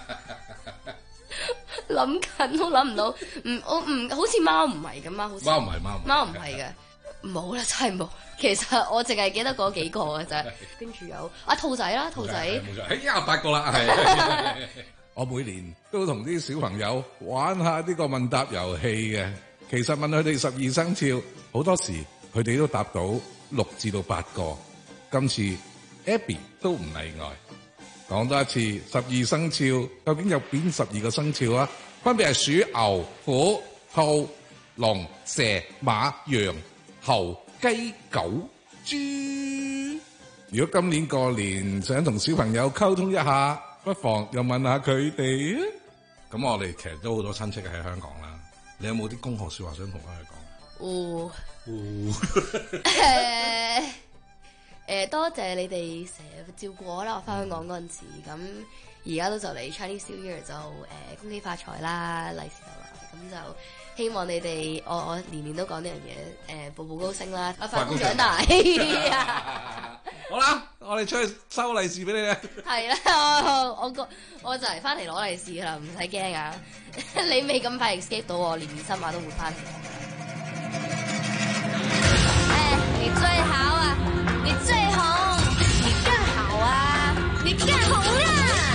諗緊都諗唔到，唔我唔好似貓唔係咁啊，好似貓唔係貓， 貓唔係嘅。冇啦，真係冇。其實我淨係記得嗰幾個嘅啫。跟住有啊兔仔啦，兔仔。 冇錯，誒廿八個啦，係。我每年都同啲小朋友玩下呢個問答遊戲嘅。其實問佢哋十二生肖，好多時佢哋都答到六至到八個。今次 Abby 都唔例外。講多一次，十二生肖究竟有邊十二個生肖啊？分別係鼠、牛、虎、兔、龍、蛇、馬、羊、猴、雞、狗、豬。如果今年過年想同小朋友溝通一下，不妨又問下佢哋啊。咁我哋其實都好多親戚喺香港啦。你有冇啲恭賀説話想同翻佢講？ 哦。誒誒，多謝你哋成日照顧我啦！我翻香港嗰陣時，咁而家都就嚟 Chinese New Year 就誒、呃、恭喜發財啦，利是到啦，咁就希望你哋我我年年都講呢樣嘢，誒步步高升啦，快高長大。 好啦，我哋出去收利是俾你啦。 係啦，我我個我就嚟翻嚟攞利是噶啦，唔使驚啊！你未咁快 escape 到我，年年新馬都會翻嚟。 你最好啊，你最紅，你更好啊，你更紅啦！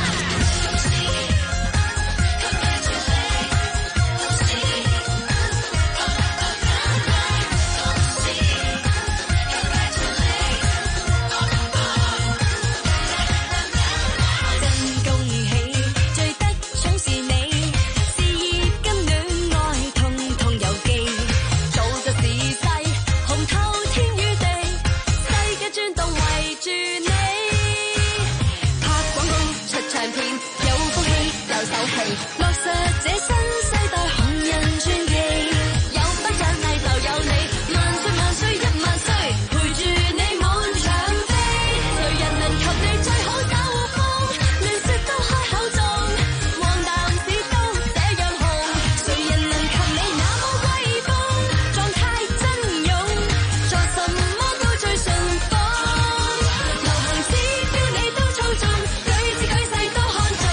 落實這新世代紅人傳奇，有不獎勵就有你，萬歲萬歲一萬歲，陪住你滿場飛。誰人能及你最好搞護風，亂説都開口中，黃淡市都這樣紅。誰人能及你那麼威風，狀態真勇，做什麼都最順風。流行指標你都操縱，舉止舉世都看重。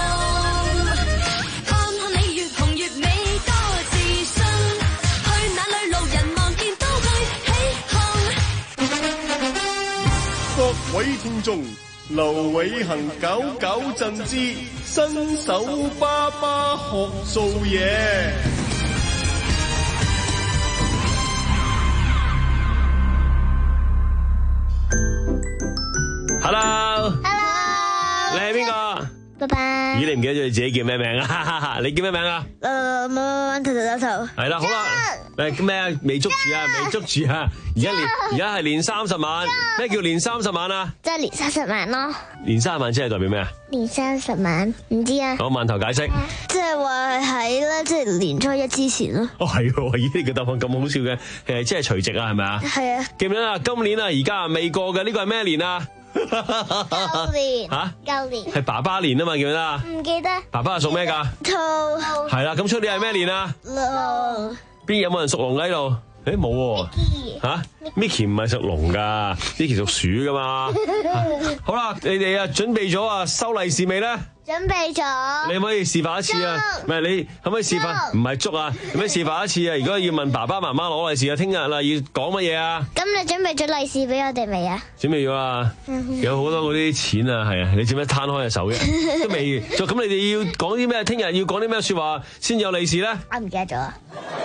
各位聽眾，劉偉恒搞搞震之新手爸爸學做嘢。 Hello，Hello， 你係邊個？ 拜拜。 咦，你唔記得咗你自己叫咩名啊？你叫咩名啊？ 誒，乜乜乜頭頭頭頭。 係啦，好啦，誒咩啊？未捉住啊，未捉住啊！而家連而家係連三十萬，咩叫連三十萬啊？ 即係連三十萬咯。 連三十萬即係代表咩啊？ 連三十萬，唔知啊。 好，慢頭解釋。 即係話喺咧，即係年初一之前咯。 哦，係喎，咦？你個答案咁好笑嘅，誒，即係除夕啊，係咪啊？ 係啊。 記唔記得啊？今年啊，而家未過嘅呢個係咩年啊？ 舊年吓， 舊年係爸爸年啊嘛，記唔記得啊？ 唔記得。 爸爸係屬咩噶？ 兔。 係啦，咁出年係咩年啊？ 龍。 邊有冇人屬龍喺度？誒，冇喎。吓 ，Mickey 唔係屬龍噶 ，Mickey 屬鼠噶嘛。好啦，你哋啊準備咗啊收利是未咧？ 準備咗。 你可唔可以示範一次啊？唔係你可唔可以示範？唔係捉啊，可唔可以示範一次啊？如果要問爸爸媽媽攞利是啊，聽日啦要講乜嘢啊？ 咁你準備咗利是俾我哋未啊？ 準備咗啊！有好多嗰啲錢啊，係啊，你做咩攤開隻手嘅？都未。就咁，你哋要講啲咩？聽日要講啲咩説話先有利是咧？ 我唔記得咗。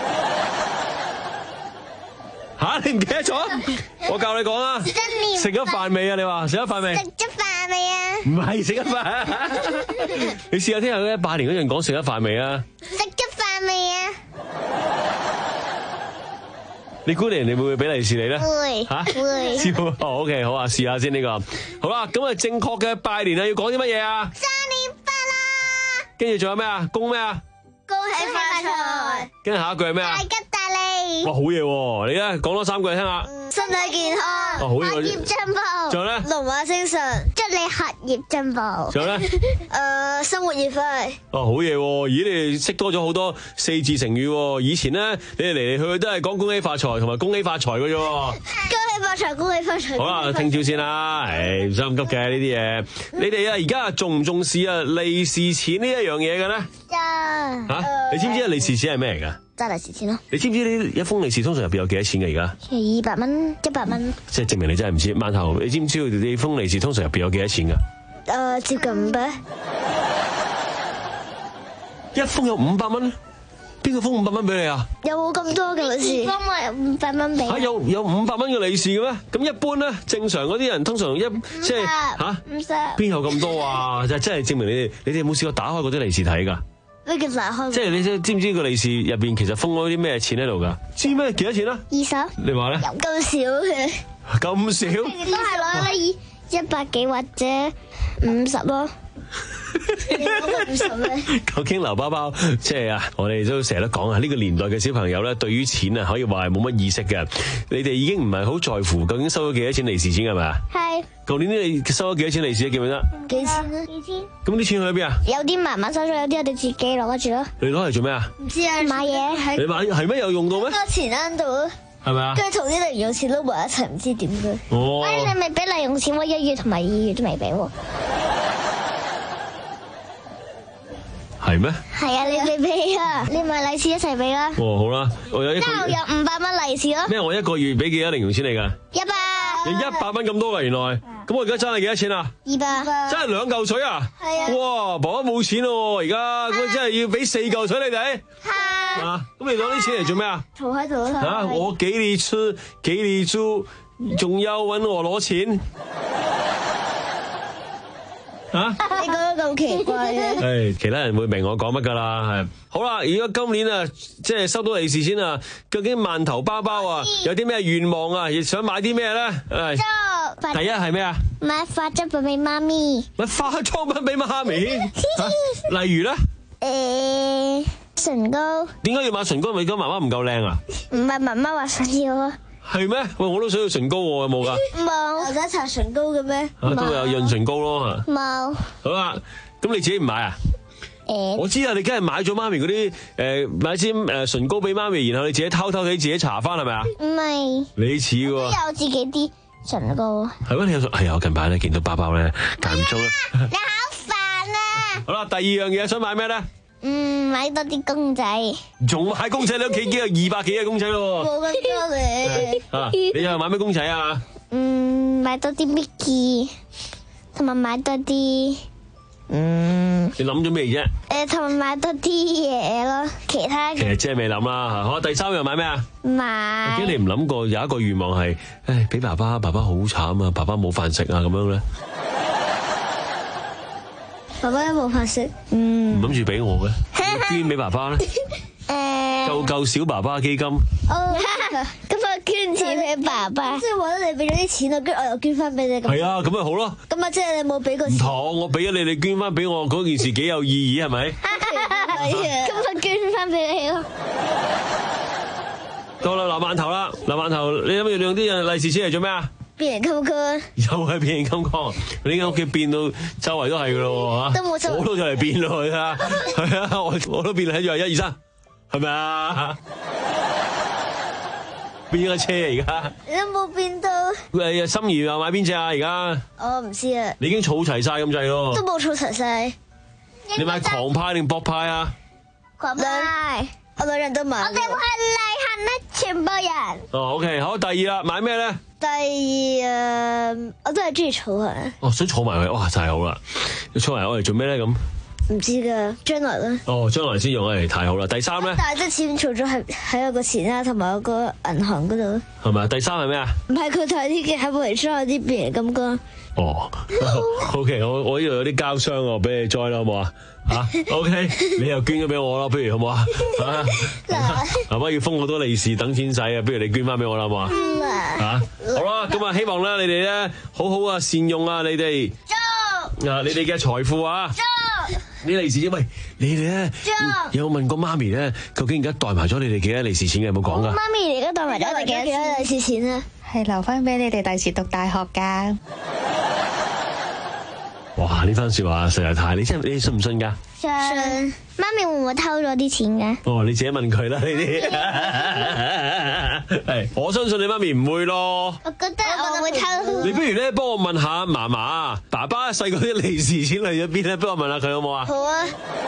吓，你唔記得咗？我教你講啊！食咗飯未啊？你話食咗飯未？ 食咗飯未啊？ 唔係食咗飯。你試下聽日咧拜年嗰陣講食咗飯未啊？ 食咗飯未啊？ 你估你人哋會唔會俾利是你咧？ 會吓會。 知道哦 ，OK， 好啊，試下先呢個。好啦，咁啊正確嘅拜年啊要講啲乜嘢啊？ 新年快樂！ 跟住仲有咩啊？恭咩啊？ 恭喜發財！ 跟住下一句係咩啊？ 大吉大利！ 哇，好嘢喎！你咧講多三句聽下。 身體健康， 哦好嘢學業進步， 仲有咧龍馬精神，祝你學業進步。 仲有咧？ 誒，生活愉快。 哦，好嘢喎！咦，你哋識多咗好多四字成語喎。以前咧，你哋嚟嚟去去都係講恭喜發財同埋恭喜發財嘅啫。 恭喜發財，恭喜發財。 好啦，聽朝先啦，誒唔使咁急嘅呢啲嘢。你哋啊，而家重唔重視啊利是錢呢一樣嘢嘅咧？ 呀嚇，你知唔知啊利是錢係咩嚟㗎？ 揸利是錢咯。 你知唔知呢一封利是通常入邊有幾多錢嘅而家？ 二百蚊，一百蚊。 即係證明你真係唔知。饅頭，你知唔知道呢封利是通常入邊有幾多錢㗎？ 誒，接近五百。 一封有五百蚊，邊個封五百蚊俾你啊？ 有冇咁多嘅利是？封埋五百蚊俾。 嚇，有有五百蚊嘅利是嘅咩？咁一般咧，正常嗰啲人通常一即係嚇五十。 邊有咁多啊？就真係證明你哋，你哋有冇試過打開嗰啲利是睇㗎？ 咩叫打開？ 即係你知知唔知個利是入邊其實封咗啲咩錢喺度㗎？知咩幾多錢啊？ 二十。 你話咧？ 有咁少嘅。 咁少？ 都係攞咗一百幾或者五十咯。 五十咧？ 究竟劉包包即係啊，我哋都成日都講啊，呢個年代嘅小朋友咧，對於錢啊，可以話係冇乜意識嘅。你哋已經唔係好在乎究竟收咗幾多錢利是錢係咪啊？ 係。 舊年你收咗幾多錢利是啊？記唔記得？ 幾錢啊？幾錢？ 咁啲錢去咗邊啊？ 有啲媽媽收咗，有啲我哋自己攞住咯。 你攞嚟做咩啊？ 唔知啊，買嘢。 你買係咩有用到咩？ 多錢喺度咯。 係咪啊？ 跟住同啲零用錢撈埋一齊，唔知點嘅。 哦。 喂，你未俾零用錢，我一月同埋二月都未俾喎。 係咩？ 係啊，你未俾啊？你買利是一齊俾啦。 哦，好啦，我有一個之後有五百蚊利是咯。 咩？我一個月俾幾多零用錢你㗎？ 一百。 你一百蚊咁多㗎原來？咁我而家爭你幾多錢啊？ 二百。 真係兩嚿水啊？ 係啊。 哇，爸爸冇錢咯，而家咁真係要俾四嚿水你哋。 係。 啊，咁你攞啲錢嚟做咩啊？ 坐喺度咯。 啊，我給你吃，給你住，仲要揾我攞錢？啊！ 你講得咁奇怪嘅。 誒，其他人會明我講乜㗎啦，係。好啦，如果今年啊，即係收到利是錢啊，究竟饅頭包包啊，有啲咩願望啊，亦想買啲咩咧？誒，第一係咩啊？ 買化妝品俾媽咪。 買化妝品俾媽咪？例如咧？ 誒，唇膏。點解要買唇膏？咪而家媽媽唔夠靚啊？ 唔係媽媽話想要啊。 係咩？喂，我都想要唇膏喎，有冇㗎？ 冇。有得搽唇膏嘅咩？ 啊，都有潤唇膏咯。 冇。 好啦，咁你自己唔買啊？ 誒， 我知啊，你梗係買咗媽咪嗰啲誒買支誒唇膏俾媽咪，然後你自己偷偷地自己搽翻係咪啊？ 唔係。 你似喎。 有自己啲唇膏。 係咩？你有唇？係啊，我近排咧見到包包咧間唔中咧。 你好煩啊！ 好啦，第二樣嘢想買咩咧？ 嗯，買多啲公仔。 仲買公仔？你屋企已經有二百幾隻公仔咯。 冇咁多咧。 啊，你又買咩公仔啊？ 嗯，買多啲 Mickey，同埋買多啲。嗯， 你諗咗咩啫？ 誒，同埋買多啲嘢咯，其他其實即係未諗啦。好，第三樣買咩啊？ 買。 點解你唔諗過有一個願望係，誒，俾爸爸，爸爸好慘啊，爸爸冇飯食啊，咁樣咧？ 爸爸都冇飯食。嗯。 唔諗住俾我嘅，捐俾爸爸咧？ 誒。 救救小爸爸基金。 哦。咁我捐錢俾爸爸。即係話咧，你俾咗啲錢我，跟住我又捐翻俾你咁。 係啊，咁咪好咯。 咁啊，即係你冇俾過錢。 唔同，我俾咗你，你捐翻俾我，嗰件事幾有意義係咪？ 係啊。咁我捐翻俾你咯。 到啦，嗱，饅頭啦，嗱，饅頭，你諗住用啲利是錢嚟做咩啊？ 變形金剛。 又係變形金剛，你間屋企變到周圍都係噶咯嚇。 都冇錯。 我都就嚟變咯，係啊，係啊，我我都變喺住係一二三，係咪啊？變咗架車而家。 你有冇變到？ 誒，心儀又買邊隻啊？而家。 我唔知啊。 你已經儲齊晒咁滯咯。 都冇儲齊晒。 你買狂派定博派啊？ 狂派。我兩人都買。我哋會例行咧，全部人。 哦 ，OK， 好，第二啦，買咩咧？ 第二誒，我都係中意儲佢。 哦，想儲埋佢，哇，太好啦！要儲埋我嚟做咩咧？咁唔知噶，將來咧。 哦，將來先用嚟，太好啦！第三咧？ 但係啲錢儲咗喺喺我個錢啦，同埋我個銀行嗰度。 係咪？第三係咩啊？ 唔係佢睇啲嘅，喺部嚟裝有啲變形金剛。 哦，OK，我我呢度有啲膠箱喎，俾你載啦，好冇啊？吓 ，OK， 你又捐咗俾我啦，不如好冇啊？媽媽要封好多利是等錢使啊，不如你捐翻俾我啦，好冇啊？吓，好啦，咁啊，希望咧你哋咧好好啊，善用啊，你哋啊，你哋嘅財富啊，啲利是錢，喂，你哋咧有冇問過媽咪咧？究竟而家袋埋咗你哋幾多利是錢嘅？有冇講噶？ 媽咪而家袋埋咗我哋幾多利是錢啊？ 係留翻俾你哋第時讀大學噶。 哇！呢番說話實在太，你真係你信唔信噶？ 信。媽咪會唔會偷咗啲錢嘅？ 哦，你自己問佢啦呢啲。係，我相信你媽咪唔會咯。 我覺得我會偷。 你不如咧幫我問下嫲嫲，爸爸細個啲利是錢去咗邊咧？幫我問下佢好冇啊？ 好啊。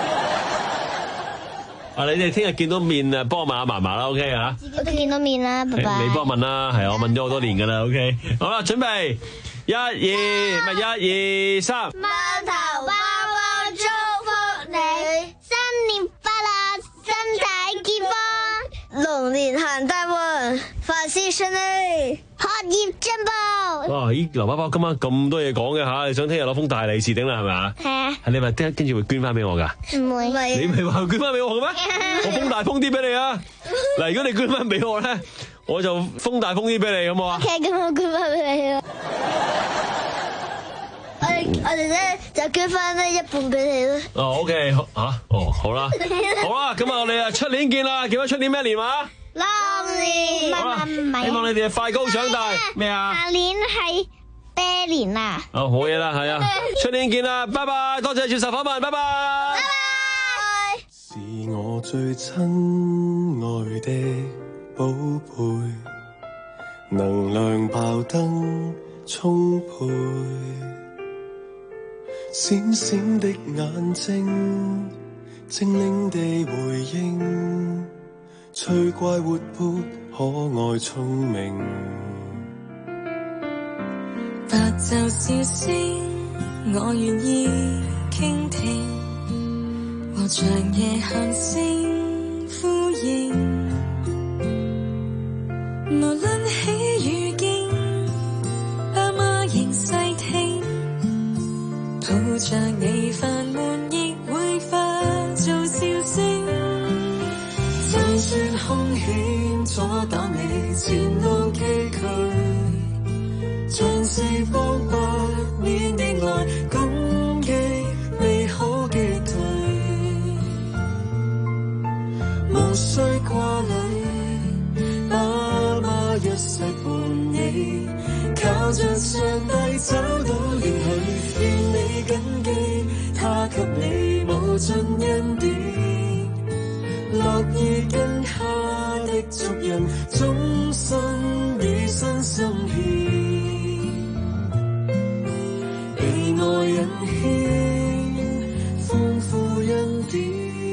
啊！你哋聽日見到面啊，幫我問下嫲嫲啦 ，OK 啊？ 我都見到面啦，拜拜。 你幫我問啦，係我問咗好多年噶啦 ，OK。好啦，準備。一二，咪一二三。 饅頭包包祝福你，新年快樂，身體健康，龍年行大運，凡事順利，學業進步。 哇！咦，劉包包今晚咁多嘢講嘅吓，你想聽日攞封大利是頂啦，係咪啊？ 係啊。 係你咪跟跟住會捐翻俾我噶？ 唔會。 你咪話捐翻俾我嘅咩？我封大封啲俾你啊！嗱，如果你捐翻俾我咧，我就封大封啲俾你，好唔好啊？ OK，咁我捐翻俾你啦。我哋我哋咧就捐翻呢一半俾你咯。 哦，OK，好嚇，哦，好啦，好啦，咁啊，我哋啊出年見啦，記得出年咩年話？ 龍年， 好啦，希望你哋快高長大。咩啊？ 下年係啤年啊！ 哦，好嘢啦，係啊，出年見啦，拜拜，多謝接受訪問，拜拜。拜拜。 是我最親愛的寶貝，能量爆燈充沛，閃閃的眼睛，精靈地回應，趣怪活潑可愛聰明。 白晝笑聲，我願意傾聽，和長夜喊聲呼應。無論喜與驚，爸媽仍細聽，抱着你煩悶亦會化做笑聲。 就算凶險阻擋你前路崎嶇，像四方不免的愛攻擊未可擊退，無需掛慮，爸媽一世伴你，靠着上帝找到應許，願你謹記他給你無盡恩典，樂意跟他的族人終身以身心獻，被愛引牽，豐富恩典，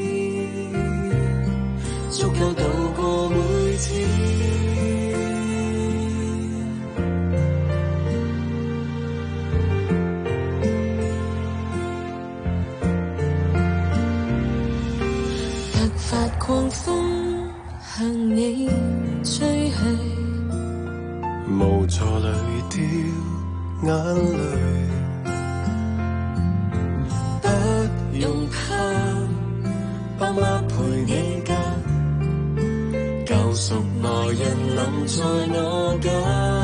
足夠渡過每天。 突發狂風向你吹去， 無助裏掉眼淚，不用怕，爸媽陪你㗎，救贖來人臨在我家。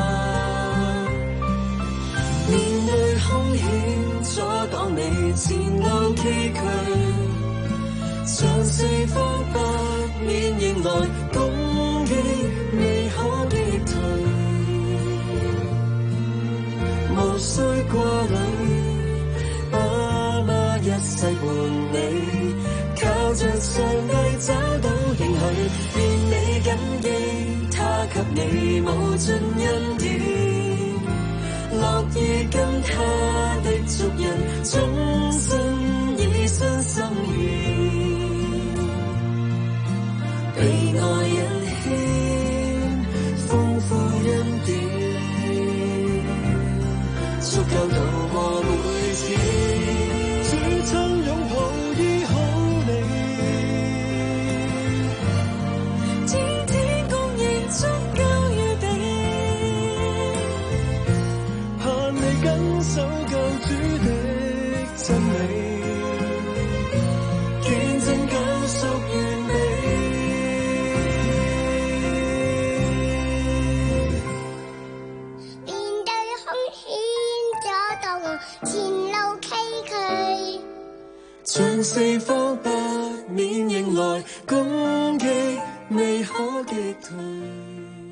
面對兇險阻擋你前路崎嶇，像四方不免迎來攻擊未可擊退，無需掛慮，爸媽一世伴你，靠着上帝找到應許，願你謹記他給你無盡恩典，樂意跟他的族人終身以身心獻，被愛引牽，豐富恩典，足夠渡過每天。主親擁抱醫好你， 天天供應足夠預備， 盼你緊守救主的真理，見證救贖完美。 前路崎嶇， 像四方不免迎來攻擊未可擊退。